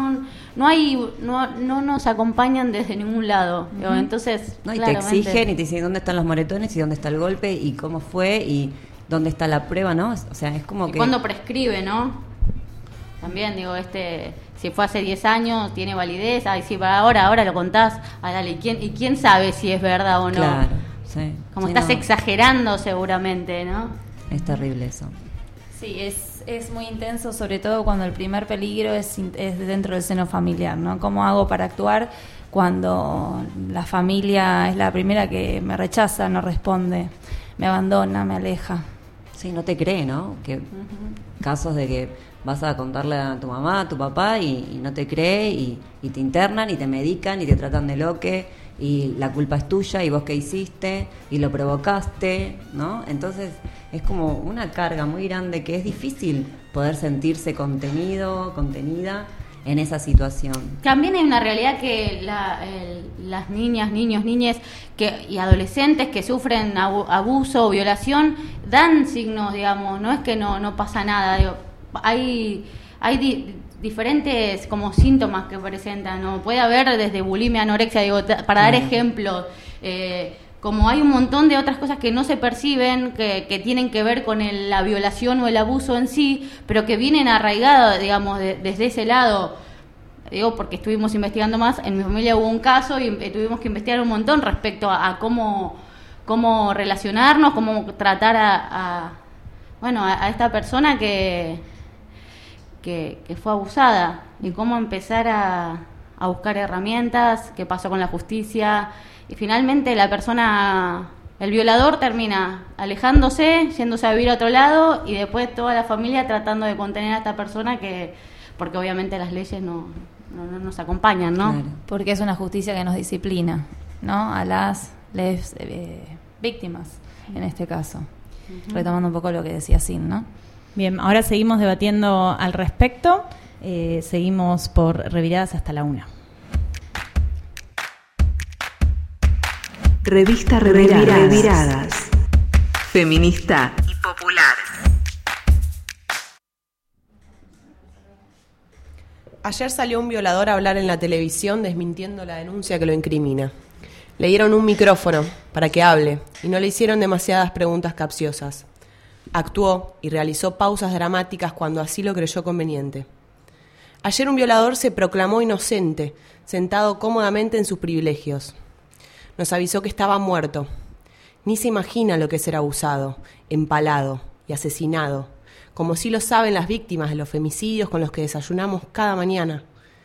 no nos acompañan desde ningún lado. Digo, entonces, No, y te claramente, exigen y te dicen dónde están los moretones y dónde está el golpe y cómo fue y dónde está la prueba, ¿no? O sea, es como y que... cuando prescribe, ¿no? También, digo, si fue hace 10 años, tiene validez. Ay, sí, para ahora lo contás. Ah, dale, ¿y quién sabe si es verdad o no? Claro, sí. Como Sí, estás no, exagerando seguramente, ¿no? es terrible eso. Sí, es muy intenso, sobre todo cuando el primer peligro es dentro del seno familiar, ¿no? ¿Cómo hago para actuar cuando la familia es la primera que me rechaza, no responde, me abandona, me aleja? Sí, no te cree, ¿no? Que casos de que vas a contarle a tu mamá, a tu papá y no te cree y te internan y te medican y te tratan de loque y la culpa es tuya y vos qué hiciste y lo provocaste, ¿no? Entonces es como una carga muy grande que es difícil poder sentirse contenida en esa situación. También hay una realidad que las niñas, niños, niñes y adolescentes que sufren abuso o violación dan signos, digamos, no es que no pasa nada, digo, hay diferentes como síntomas que presentan, ¿no? Puede haber desde bulimia, anorexia, digo, para dar ejemplos, como hay un montón de otras cosas que no se perciben, que tienen que ver con la violación o el abuso en sí, pero que vienen arraigados, digamos, desde ese lado. Digo, porque estuvimos investigando más, en mi familia hubo un caso y tuvimos que investigar un montón respecto a cómo relacionarnos, cómo tratar a esta persona que fue abusada, y cómo empezar a buscar herramientas, qué pasó con la justicia, y finalmente el violador termina alejándose, yéndose a vivir a otro lado, y después toda la familia tratando de contener a esta persona porque obviamente las leyes no nos acompañan, ¿no? Claro. Porque es una justicia que nos disciplina, ¿no? A las víctimas, en este caso. Retomando un poco lo que decía Sin, ¿no? Bien, ahora seguimos debatiendo al respecto. Seguimos por Reviradas hasta la 1. Revista Reviradas. Feminista y popular. Ayer salió un violador a hablar en la televisión desmintiendo la denuncia que lo incrimina. Le dieron un micrófono para que hable y no le hicieron demasiadas preguntas capciosas. Actuó y realizó pausas dramáticas cuando así lo creyó conveniente. Ayer un violador se proclamó inocente, sentado cómodamente en sus privilegios. Nos avisó que estaba muerto. Ni se imagina lo que es ser abusado, empalado y asesinado, como sí lo saben las víctimas de los femicidios con los que desayunamos cada mañana.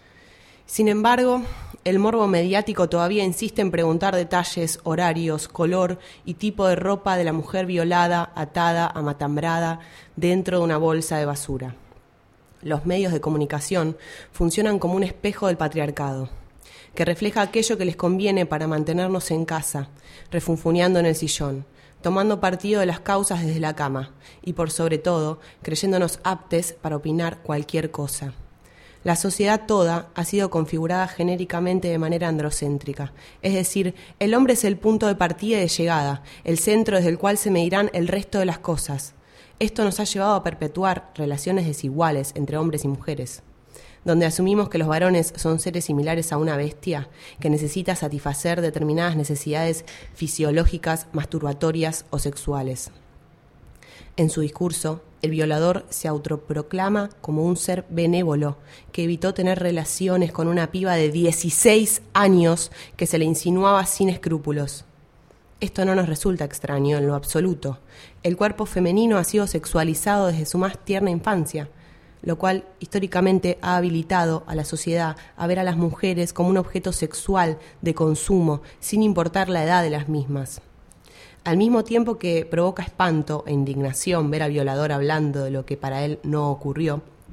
Sin embargo, el morbo mediático todavía insiste en preguntar detalles, horarios, color y tipo de ropa de la mujer violada, atada, amatambrada, dentro de una bolsa de basura. Los medios de comunicación funcionan como un espejo del patriarcado, que refleja aquello que les conviene para mantenernos en casa, refunfuñando en el sillón, tomando partido de las causas desde la cama y, por sobre todo, creyéndonos aptes para opinar cualquier cosa. La sociedad toda ha sido configurada genéricamente de manera androcéntrica, es decir, el hombre es el punto de partida y de llegada, el centro desde el cual se medirán el resto de las cosas. Esto nos ha llevado a perpetuar relaciones desiguales entre hombres y mujeres, donde asumimos que los varones son seres similares a una bestia que necesita satisfacer determinadas necesidades fisiológicas, masturbatorias o sexuales. En su discurso, el violador se autoproclama como un ser benévolo que evitó tener relaciones con una piba de 16 años que se le insinuaba sin escrúpulos. Esto no nos resulta extraño en lo absoluto. El cuerpo femenino ha sido sexualizado desde su más tierna infancia, lo cual históricamente ha habilitado a la sociedad a ver a las mujeres como un objeto sexual de consumo, sin importar la edad de las mismas. Al mismo tiempo que provoca espanto e indignación ver al violador hablando de lo que para él no ocurrió,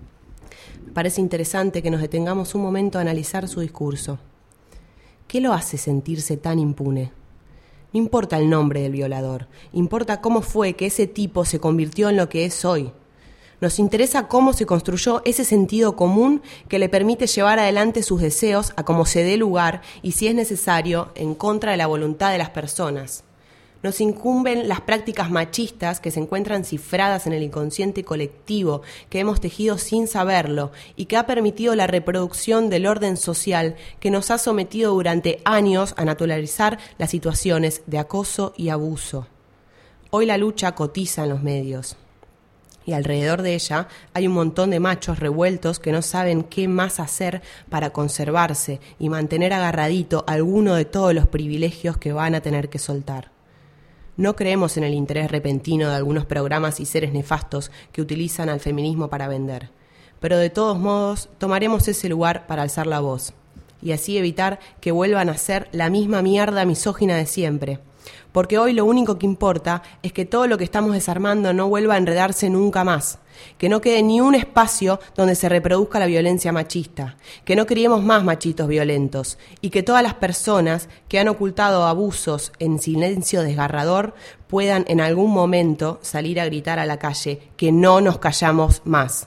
Parece interesante que nos detengamos un momento a analizar su discurso. ¿Qué lo hace sentirse tan impune? No importa el nombre del violador, importa cómo fue que ese tipo se convirtió en lo que es hoy. Nos interesa cómo se construyó ese sentido común que le permite llevar adelante sus deseos a como se dé lugar y, si es necesario, en contra de la voluntad de las personas. Nos incumben las prácticas machistas que se encuentran cifradas en el inconsciente colectivo que hemos tejido sin saberlo y que ha permitido la reproducción del orden social que nos ha sometido durante años a naturalizar las situaciones de acoso y abuso. Hoy la lucha cotiza en los medios. Y alrededor de ella hay un montón de machos revueltos que no saben qué más hacer para conservarse y mantener agarradito alguno de todos los privilegios que van a tener que soltar. No creemos en el interés repentino de algunos programas y seres nefastos que utilizan al feminismo para vender, pero de todos modos tomaremos ese lugar para alzar la voz y así evitar que vuelvan a ser la misma mierda misógina de siempre. Porque hoy lo único que importa es que todo lo que estamos desarmando no vuelva a enredarse nunca más, que no quede ni un espacio donde se reproduzca la violencia machista, que no criemos más machitos violentos y que todas las personas que han ocultado abusos en silencio desgarrador puedan en algún momento salir a gritar a la calle que no nos callamos más.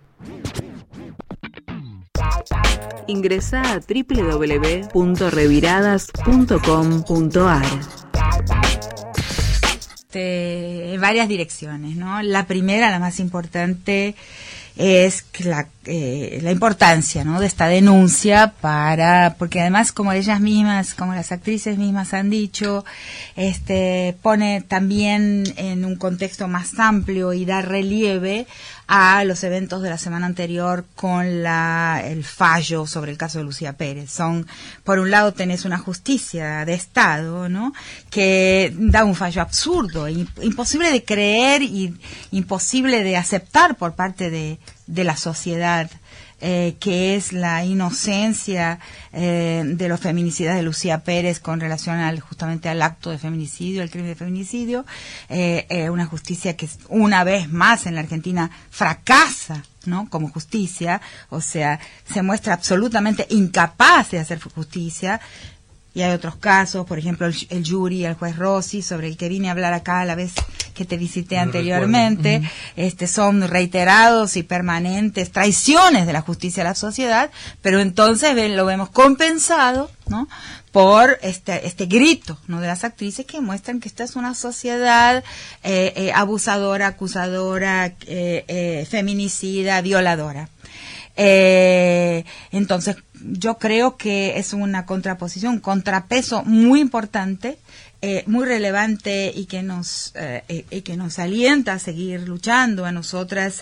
Ingresá a www.reviradas.com.ar. Varias direcciones, ¿no? La primera, la más importante, es la importancia, ¿no?, de esta denuncia porque además, como ellas mismas, como las actrices mismas han dicho, pone también en un contexto más amplio y da relieve a los eventos de la semana anterior con el fallo sobre el caso de Lucía Pérez. Por un lado tenés una justicia de Estado, ¿no?, que da un fallo absurdo, imposible de creer y imposible de aceptar por parte de la sociedad, que es la inocencia de los feminicidas de Lucía Pérez con relación justamente al acto de feminicidio, al crimen de feminicidio, una justicia que una vez más en la Argentina fracasa, ¿no?, como justicia, o sea, se muestra absolutamente incapaz de hacer justicia. Y hay otros casos, por ejemplo, el jury, el juez Rossi, sobre el que vine a hablar acá la vez que te visité anteriormente, son reiterados y permanentes traiciones de la justicia a la sociedad, pero entonces lo vemos compensado, ¿no?, por este grito, ¿no?, de las actrices que muestran que esta es una sociedad abusadora, acusadora, feminicida, violadora. Entonces yo creo que es una contraposición, un contrapeso muy importante, muy relevante y que nos alienta a seguir luchando a nosotras,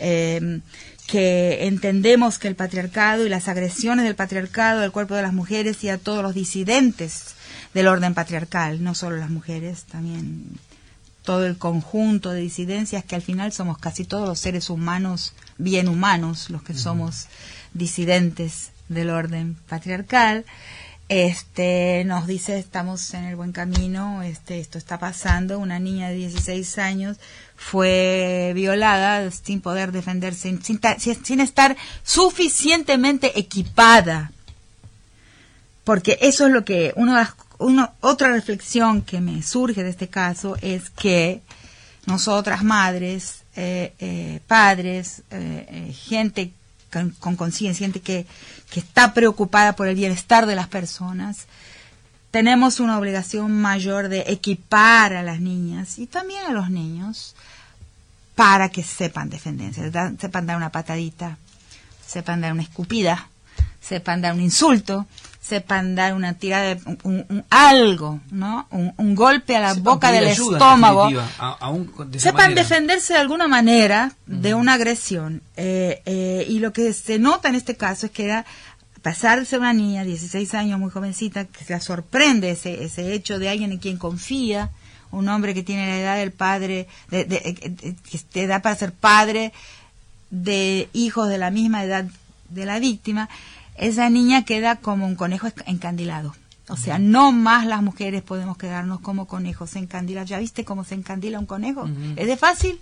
que entendemos que el patriarcado y las agresiones del patriarcado al cuerpo de las mujeres y a todos los disidentes del orden patriarcal, no solo las mujeres, también todo el conjunto de disidencias, que al final somos casi todos los seres humanos, bien humanos, los que somos disidentes del orden patriarcal, nos dice estamos en el buen camino, esto está pasando. Una niña de 16 años fue violada sin poder defenderse, sin estar suficientemente equipada, porque eso es lo que otra reflexión que me surge de este caso es que nosotras madres, padres, gente con conciencia, gente que está preocupada por el bienestar de las personas, tenemos una obligación mayor de equipar a las niñas y también a los niños para que sepan defenderse, sepan dar una patadita, sepan dar una escupida, sepan dar un insulto, sepan dar una tirada, algo, ¿no? Un golpe a la boca del estómago, sepan defenderse de alguna manera de una agresión. Y lo que se nota en este caso es que era, a pesar de ser una niña, 16 años, muy jovencita, que se la sorprende ese hecho de alguien en quien confía, un hombre que tiene la edad del padre, que edad para ser padre de hijos de la misma edad de la víctima. Esa niña queda como un conejo encandilado. O sea, no más las mujeres podemos quedarnos como conejos encandilados. ¿Ya viste cómo se encandila un conejo? ¿Es de fácil?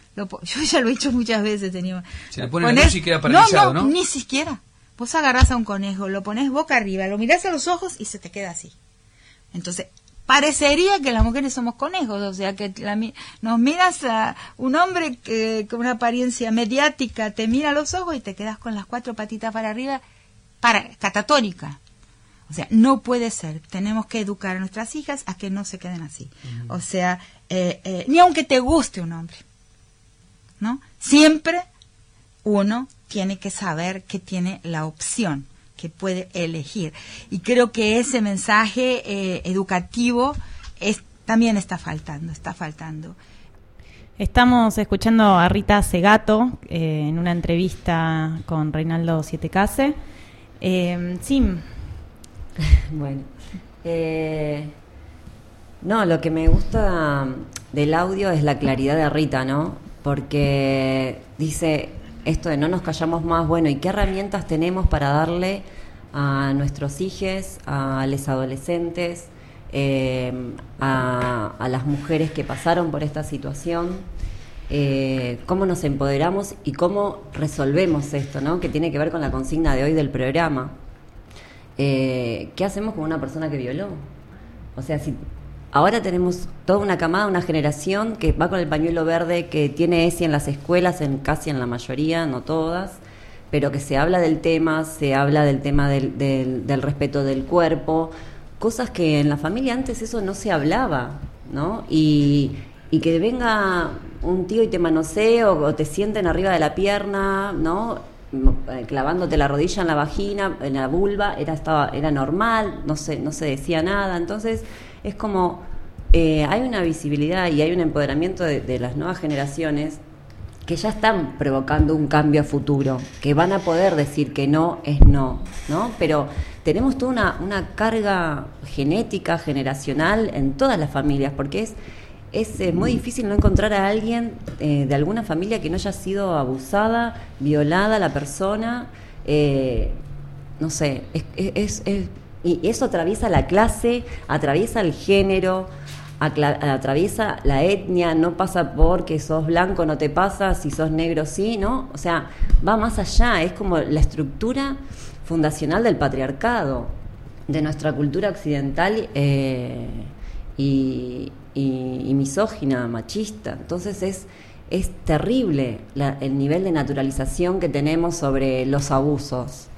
yo ya lo he hecho muchas veces. Se le pone la luz y queda paralizado, ¿no? Ni siquiera. Vos agarrás a un conejo, lo pones boca arriba, lo mirás a los ojos y se te queda así. Entonces, parecería que las mujeres somos conejos, o sea, que nos miras a un hombre que con una apariencia mediática te mira a los ojos y te quedas con las 4 patitas para arriba, catatónica. O sea, no puede ser. Tenemos que educar a nuestras hijas a que no se queden así. O sea, ni aunque te guste un hombre, ¿no? Siempre uno tiene que saber que tiene la opción, que puede elegir. Y creo que ese mensaje educativo también está faltando. Estamos escuchando a Rita Segato en una entrevista con Reinaldo Sietecase. Sim. Bueno, no, lo que me gusta del audio es la claridad de Rita, ¿no? Porque dice esto de no nos callamos más, bueno, ¿y qué herramientas tenemos para darle a nuestros hijos, a los adolescentes, a las mujeres que pasaron por esta situación? Cómo nos empoderamos y cómo resolvemos esto, ¿no? Que tiene que ver con la consigna de hoy del programa. ¿Qué hacemos con una persona que violó? O sea, si ahora tenemos toda una camada, una generación que va con el pañuelo verde, que tiene ESI en las escuelas, casi en la mayoría, no todas, pero que se habla del tema, del respeto del cuerpo, cosas que en la familia antes eso no se hablaba, ¿no? Y que venga un tío y te manosee o te sienten arriba de la pierna, ¿no? Clavándote la rodilla en la vagina, en la vulva, era normal, no se decía nada. Entonces es como hay una visibilidad y hay un empoderamiento de las nuevas generaciones que ya están provocando un cambio a futuro, que van a poder decir que no es no, ¿no? Pero tenemos toda una carga genética, generacional en todas las familias, porque es muy difícil no encontrar a alguien de alguna familia que no haya sido abusada, violada la persona, no sé, y eso atraviesa la clase, atraviesa el género, atraviesa la etnia, no pasa porque sos blanco, no te pasa, si sos negro sí, ¿no? O sea, va más allá, es como la estructura fundacional del patriarcado, de nuestra cultura occidental y misógina, machista. Entonces es terrible el nivel de naturalización que tenemos sobre los abusos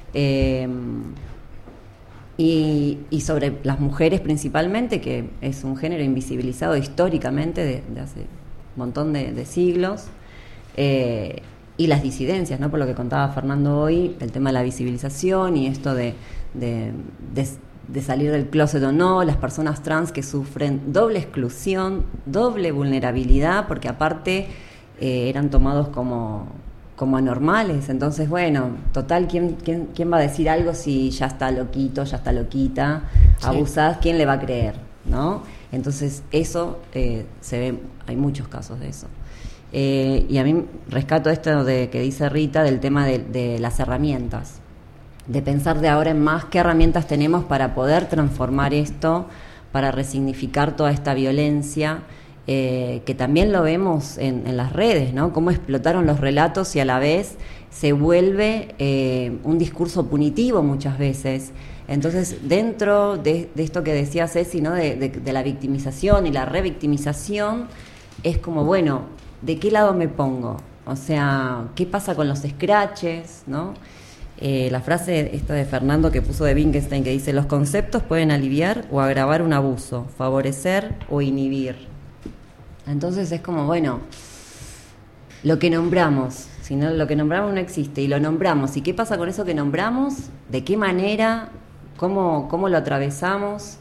y sobre las mujeres principalmente, que es un género invisibilizado históricamente de hace un montón de siglos, y las disidencias, ¿no? Por lo que contaba Fernando hoy, el tema de la visibilización y esto de salir del closet o no, las personas trans que sufren doble exclusión, doble vulnerabilidad, porque aparte eran tomados como anormales. Entonces, bueno, total, ¿quién va a decir algo si ya está loquito, ya está loquita, sí, abusada? ¿Quién le va a creer, no? Entonces eso se ve, hay muchos casos de eso. Y a mí rescato esto que dice Rita del tema de las herramientas, de pensar de ahora en más qué herramientas tenemos para poder transformar esto, para resignificar toda esta violencia, que también lo vemos en las redes, ¿no? Cómo explotaron los relatos y a la vez se vuelve un discurso punitivo muchas veces. Entonces, dentro de esto que decía Ceci, ¿no? de la victimización y la revictimización, es como, bueno, ¿de qué lado me pongo? O sea, ¿qué pasa con los scratches, ¿no? La frase esta de Fernando que puso de Wittgenstein, que dice: los conceptos pueden aliviar o agravar un abuso, favorecer o inhibir. Entonces es como, bueno, lo que nombramos, si no, lo que nombramos no existe y lo nombramos, ¿y qué pasa con eso que nombramos? ¿De qué manera? ¿Cómo lo atravesamos?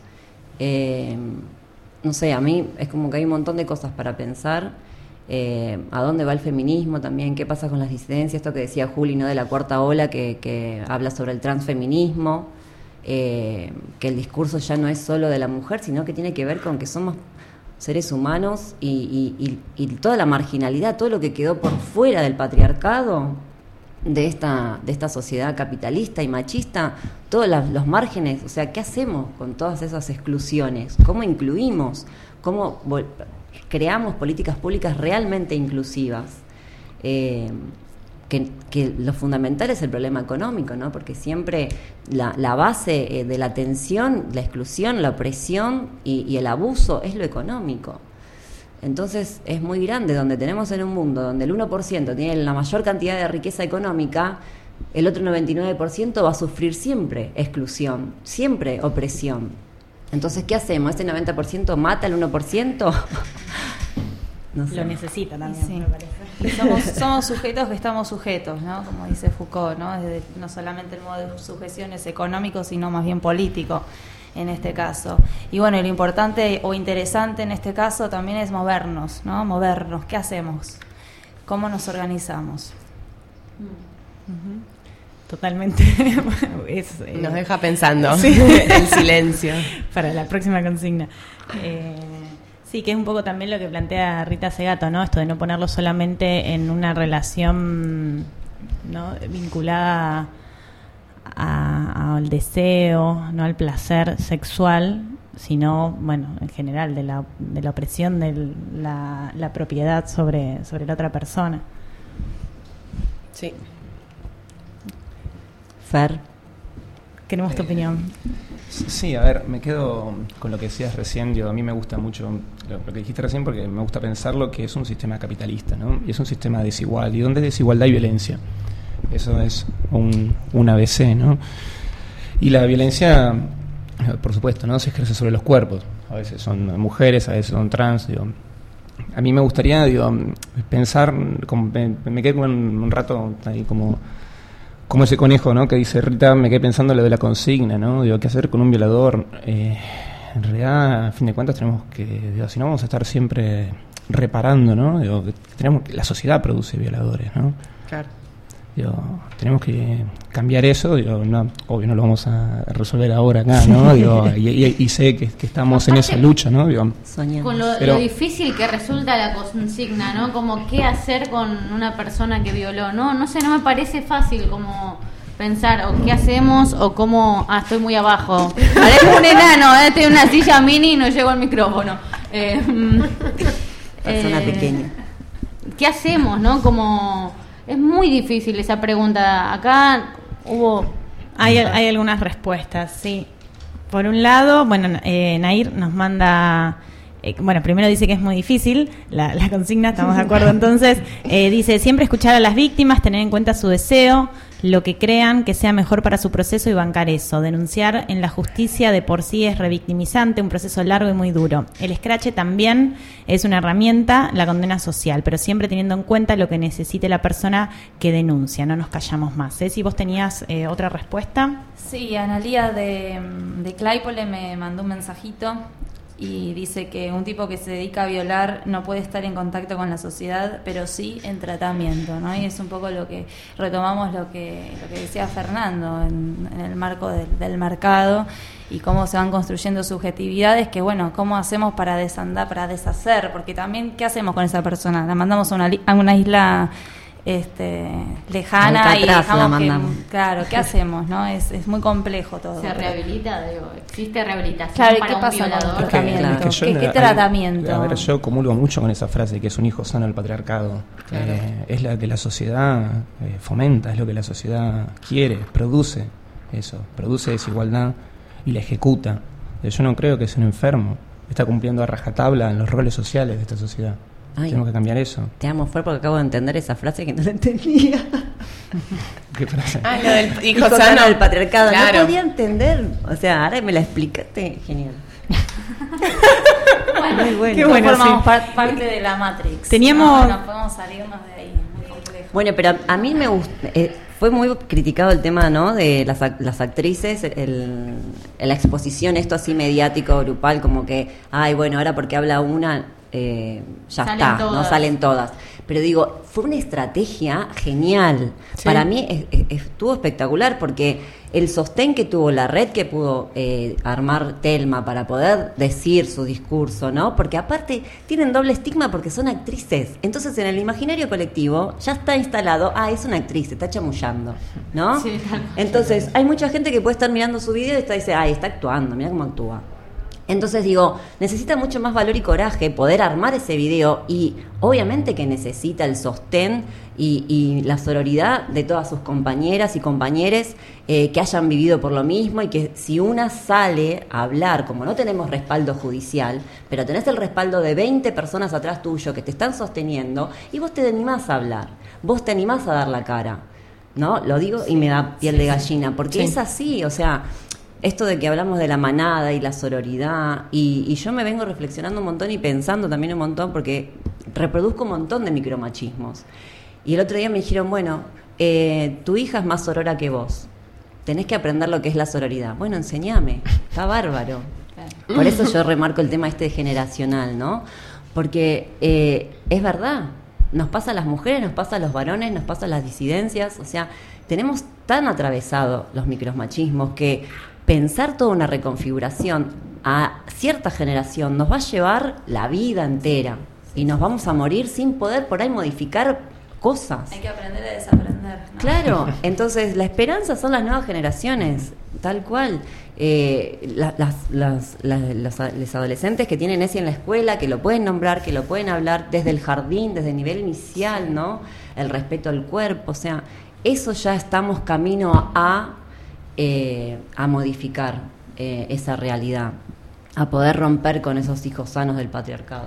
No sé, a mí es como que hay un montón de cosas para pensar. ¿A dónde va el feminismo también? ¿Qué pasa con las disidencias? Esto que decía Juli, ¿no? De la cuarta ola que habla sobre el transfeminismo, que el discurso ya no es solo de la mujer, sino que tiene que ver con que somos seres humanos y toda la marginalidad, todo lo que quedó por fuera del patriarcado, de esta sociedad capitalista y machista, todos los márgenes. O sea, ¿qué hacemos con todas esas exclusiones? ¿Cómo incluimos? cómo creamos políticas públicas realmente inclusivas. Que lo fundamental es el problema económico, ¿no? Porque siempre la base de la tensión, la exclusión, la opresión y el abuso es lo económico. Entonces es muy grande, donde tenemos en un mundo donde el 1% tiene la mayor cantidad de riqueza económica, el otro 99% va a sufrir siempre exclusión, siempre opresión. Entonces, ¿qué hacemos? ¿Ese 90% mata al 1%? No sé. Lo necesita también, sí. me parece. Y somos sujetos que estamos sujetos, ¿no? Como dice Foucault, ¿no? No solamente el modo de sujeción es económico, sino más bien político en este caso. Y bueno, lo importante o interesante en este caso también es movernos, ¿no? Movernos. ¿Qué hacemos? ¿Cómo nos organizamos? Totalmente. Nos deja pensando. Sí. El silencio. Para la próxima consigna. Sí, que es un poco también lo que plantea Rita Segato, ¿no? Esto de no ponerlo solamente en una relación, ¿no?, vinculada al deseo, no al placer sexual, sino, bueno, en general, de la opresión de la propiedad sobre la otra persona. Sí. Fer. Queremos tu opinión. Sí, a ver, me quedo con lo que decías recién. A mí me gusta mucho lo que dijiste recién, porque me gusta pensarlo que es un sistema capitalista, ¿no? Y es un sistema desigual. Y donde hay desigualdad hay violencia. Eso es un ABC, ¿no? Y la violencia, por supuesto, ¿no?, se ejerce sobre los cuerpos. A veces son mujeres, a veces son trans, digo. A mí me gustaría, pensar, como me quedé un rato ahí como ese conejo, ¿no?, que dice Rita, me quedé pensando lo de la consigna, ¿no? Digo, ¿qué hacer con un violador? En realidad, a fin de cuentas, tenemos que, si no, vamos a estar siempre reparando, ¿no? Digo, la sociedad produce violadores, ¿no? Claro. Tenemos que cambiar eso. No, obvio no lo vamos a resolver ahora acá, ¿no? Y sé que estamos en esa lucha, ¿no? Con lo difícil que resulta la consigna, ¿no? Como qué hacer con una persona que violó, no sé, no me parece fácil como pensar o qué hacemos o cómo estoy muy abajo, parezco un enano, estoy en una silla mini y no llego al micrófono, persona pequeña. ¿Qué hacemos, no? Como es muy difícil esa pregunta. Acá hay algunas respuestas, sí. Por un lado, bueno, Nair nos manda, primero dice que es muy difícil la consigna, estamos de acuerdo. Entonces, dice, siempre escuchar a las víctimas, tener en cuenta su deseo, lo que crean que sea mejor para su proceso y bancar eso. Denunciar en la justicia de por sí es revictimizante, un proceso largo y muy duro. El escrache también es una herramienta, la condena social, pero siempre teniendo en cuenta lo que necesite la persona que denuncia, no nos callamos más. Si vos tenías otra respuesta. Sí, Analía de Claypole me mandó un mensajito y dice que un tipo que se dedica a violar no puede estar en contacto con la sociedad, pero sí en tratamiento, ¿no? Y es un poco lo que retomamos lo que decía Fernando en el marco del mercado y cómo se van construyendo subjetividades que, bueno, cómo hacemos para desandar, para deshacer, porque también, ¿qué hacemos con esa persona? La mandamos a una isla lejana y dejamos que, claro, ¿qué hacemos, no? Es muy complejo todo. ¿Se rehabilita? ¿Existe rehabilitación claro, para ¿qué pasa un violador? ¿Qué tratamiento? A ver, yo comulgo mucho con esa frase que es un hijo sano del patriarcado. Claro. Es la que la sociedad fomenta, es lo que la sociedad quiere, produce eso, produce desigualdad y la ejecuta. Yo no creo que sea un enfermo, está cumpliendo a rajatabla en los roles sociales de esta sociedad. Ay, tenemos que cambiar eso. Te amo, Fer, porque acabo de entender esa frase que no la entendía. ¿Qué frase? Lo del hijo sano del patriarcado. Claro. No podía entender. O sea, ahora me la explicaste. Genial. Bueno, muy bueno. Qué bueno, formamos parte de la Matrix. Teníamos... No podemos salirnos de ahí. Muy complejo. Bueno, pero a mí me gusta... fue muy criticado el tema, ¿no?, de las actrices, la exposición, esto así mediático, grupal, como que, ay, bueno, ahora porque habla una... ya salen está, todas. no salen todas. Pero digo, fue una estrategia genial. Sí. Para mí estuvo espectacular porque el sostén que tuvo, la red que pudo armar Thelma para poder decir su discurso, ¿no? Porque aparte tienen doble estigma porque son actrices. Entonces en el imaginario colectivo ya está instalado, es una actriz, está chamullando, ¿no? Sí, entonces hay mucha gente que puede estar mirando su video y dice, está actuando, mira cómo actúa. Entonces digo, necesita mucho más valor y coraje poder armar ese video, y obviamente que necesita el sostén y la sororidad de todas sus compañeras y compañeros que hayan vivido por lo mismo, y que si una sale a hablar, como no tenemos respaldo judicial, pero tenés el respaldo de 20 personas atrás tuyo que te están sosteniendo, y vos te animás a hablar, vos te animás a dar la cara, ¿no? Lo digo y me da piel de gallina, porque es así, o sea, esto de que hablamos de la manada y la sororidad, y yo me vengo reflexionando un montón y pensando también un montón, porque reproduzco un montón de micromachismos. Y el otro día me dijeron, bueno, tu hija es más sorora que vos, tenés que aprender lo que es la sororidad. Bueno, enséñame, está bárbaro. Por eso yo remarco el tema generacional, ¿no? Porque es verdad, nos pasa a las mujeres, nos pasa a los varones, nos pasa a las disidencias, o sea, tenemos tan atravesado los micromachismos que pensar toda una reconfiguración a cierta generación nos va a llevar la vida entera, y nos vamos a morir sin poder por ahí modificar cosas. Hay que aprender a desaprender, ¿no? Claro, entonces la esperanza son las nuevas generaciones, tal cual. Los adolescentes que tienen ESI en la escuela, que lo pueden nombrar, que lo pueden hablar desde el jardín, desde el nivel inicial, ¿no? El respeto al cuerpo, o sea, eso ya estamos camino a modificar esa realidad, a poder romper con esos hijos sanos del patriarcado.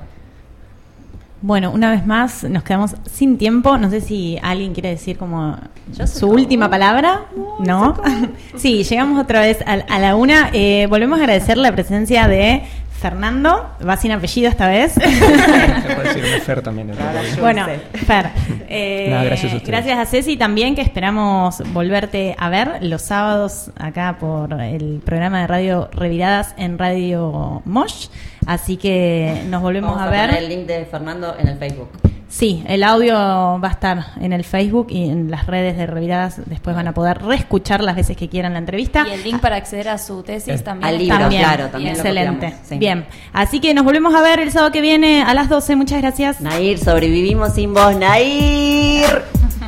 Bueno, una vez más nos quedamos sin tiempo. No sé si alguien quiere decir como su última palabra. ¿No? Sí, llegamos otra vez a la una. Volvemos a agradecer la presencia de Fernando, va sin apellido esta vez. Se puede decirme Fer también. Bueno, Fer. Gracias a ustedes. Gracias a Ceci también, que esperamos volverte a ver los sábados acá por el programa de Radio Reviradas en Radio Mosh. Así que nos volvemos a ver. Poner el link de Fernando en el Facebook. Sí, el audio va a estar en el Facebook y en las redes de Reviradas. Después van a poder reescuchar las veces que quieran la entrevista. Y el link para acceder a su tesis también. Al libro, también. claro, también. Excelente. Sí. Bien, así que nos volvemos a ver el sábado que viene a las 12. Muchas gracias. Nair, sobrevivimos sin vos, Nair.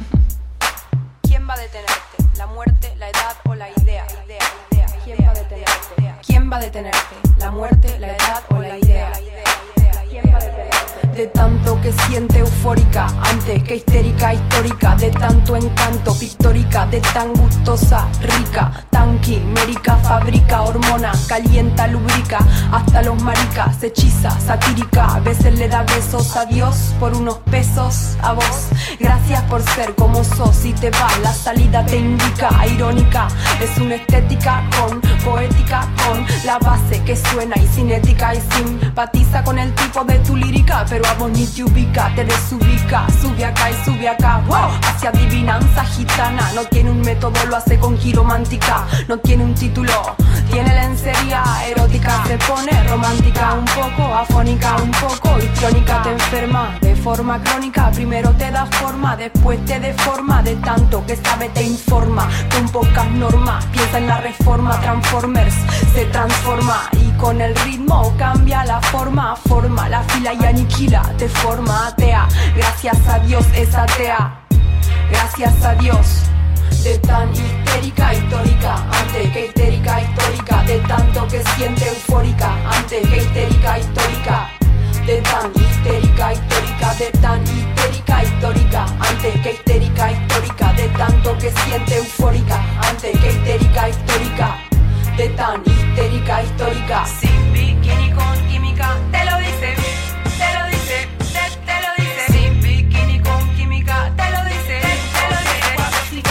¿Quién va a detenerte? ¿La muerte, la edad o la idea? ¿Quién va a detenerte? ¿Quién va a detenerte? ¿La muerte, la edad o la idea? ¿Quién va a detenerte? De tanto que siente eufórica, antes que histérica, histórica, de tanto encanto, pictórica, de tan gustosa, rica, tan quimérica, fabrica hormonas, calienta, lubrica, hasta los maricas, hechiza, satírica, a veces le da besos a Dios por unos pesos a vos. Gracias por ser como sos, y te va, la salida te indica, irónica, es una estética con poética, con la base que suena y cinética, y simpatiza con el tipo de tu lírica, pero a vos ni te ubica, te desubica, sube acá y sube acá, wow, hacia adivinanza gitana, no tiene un método, lo hace con quiromántica, no tiene un título, tiene lencería erótica, se pone romántica, un poco afónica, un poco histriónica, te enferma de forma crónica, primero te da forma, después te deforma, de tanto que sabe te informa, con pocas normas, piensa en la reforma, Transformers se transforma, y con el ritmo cambia la forma, forma la fila y aniquila, de forma atea, gracias a Dios es atea, gracias a Dios. De tan histérica, histórica, antes que histérica, histórica, de tanto que siente eufórica, antes que histérica, histórica, de tan histérica, histórica, de tan histérica, histórica, antes que histérica, histórica, de tanto que siente eufórica, antes que histérica, histórica, de tan histérica, histórica, sin bikini con química, te lo dice, te lo dice, te lo dice, sin bikini con química, te lo dice, te lo dice,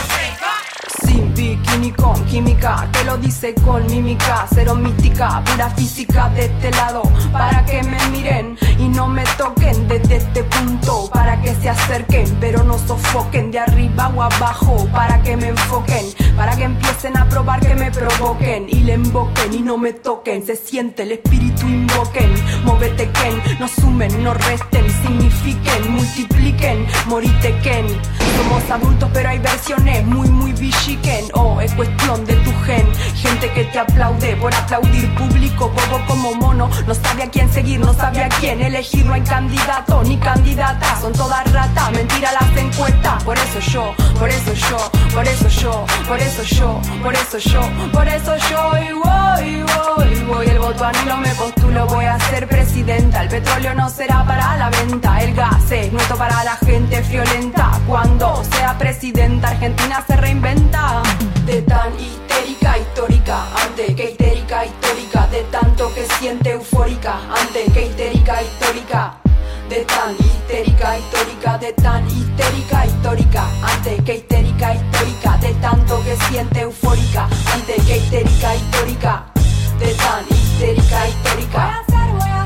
sin bikini con química, te lo dice con mímica, cero mística, pura física de este lado, para que me miren y no me toquen desde este punto, para que se acerquen pero no sofoquen, de arriba o abajo, para que me enfoquen, para que empiecen a probar, que me provoquen y le invoquen y no me toquen, se siente el espíritu invoquen, móvete Ken, no sumen, no resten, signifiquen, multipliquen, moritequen. Somos adultos pero hay versiones muy villiquen. Oh, es cuestión de tu gen. Gente que te aplaude por aplaudir, público bobo como mono. No sabe a quién seguir, no sabe a quién elegir. No hay candidato ni candidata, son todas ratas, mentira las encuestas. Por eso yo, por eso yo, por eso yo, por eso yo, por eso yo, por eso yo. Y voy, el voto anilo, me postulo, voy a ser presidenta. El petróleo no será para la venta, el gas es nuestro para la gente friolenta. Cuando sea presidenta, Argentina se reinventa. De tan histérica, histórica, antes que histérica, histórica. De tanto que siente eufórica, antes que histérica, histórica. De tan histérica, histórica, de tan histérica, histórica. Antes que histérica, histórica. De tanto que siente eufórica, antes que histérica, histórica. De tan histérica, histórica. Voy a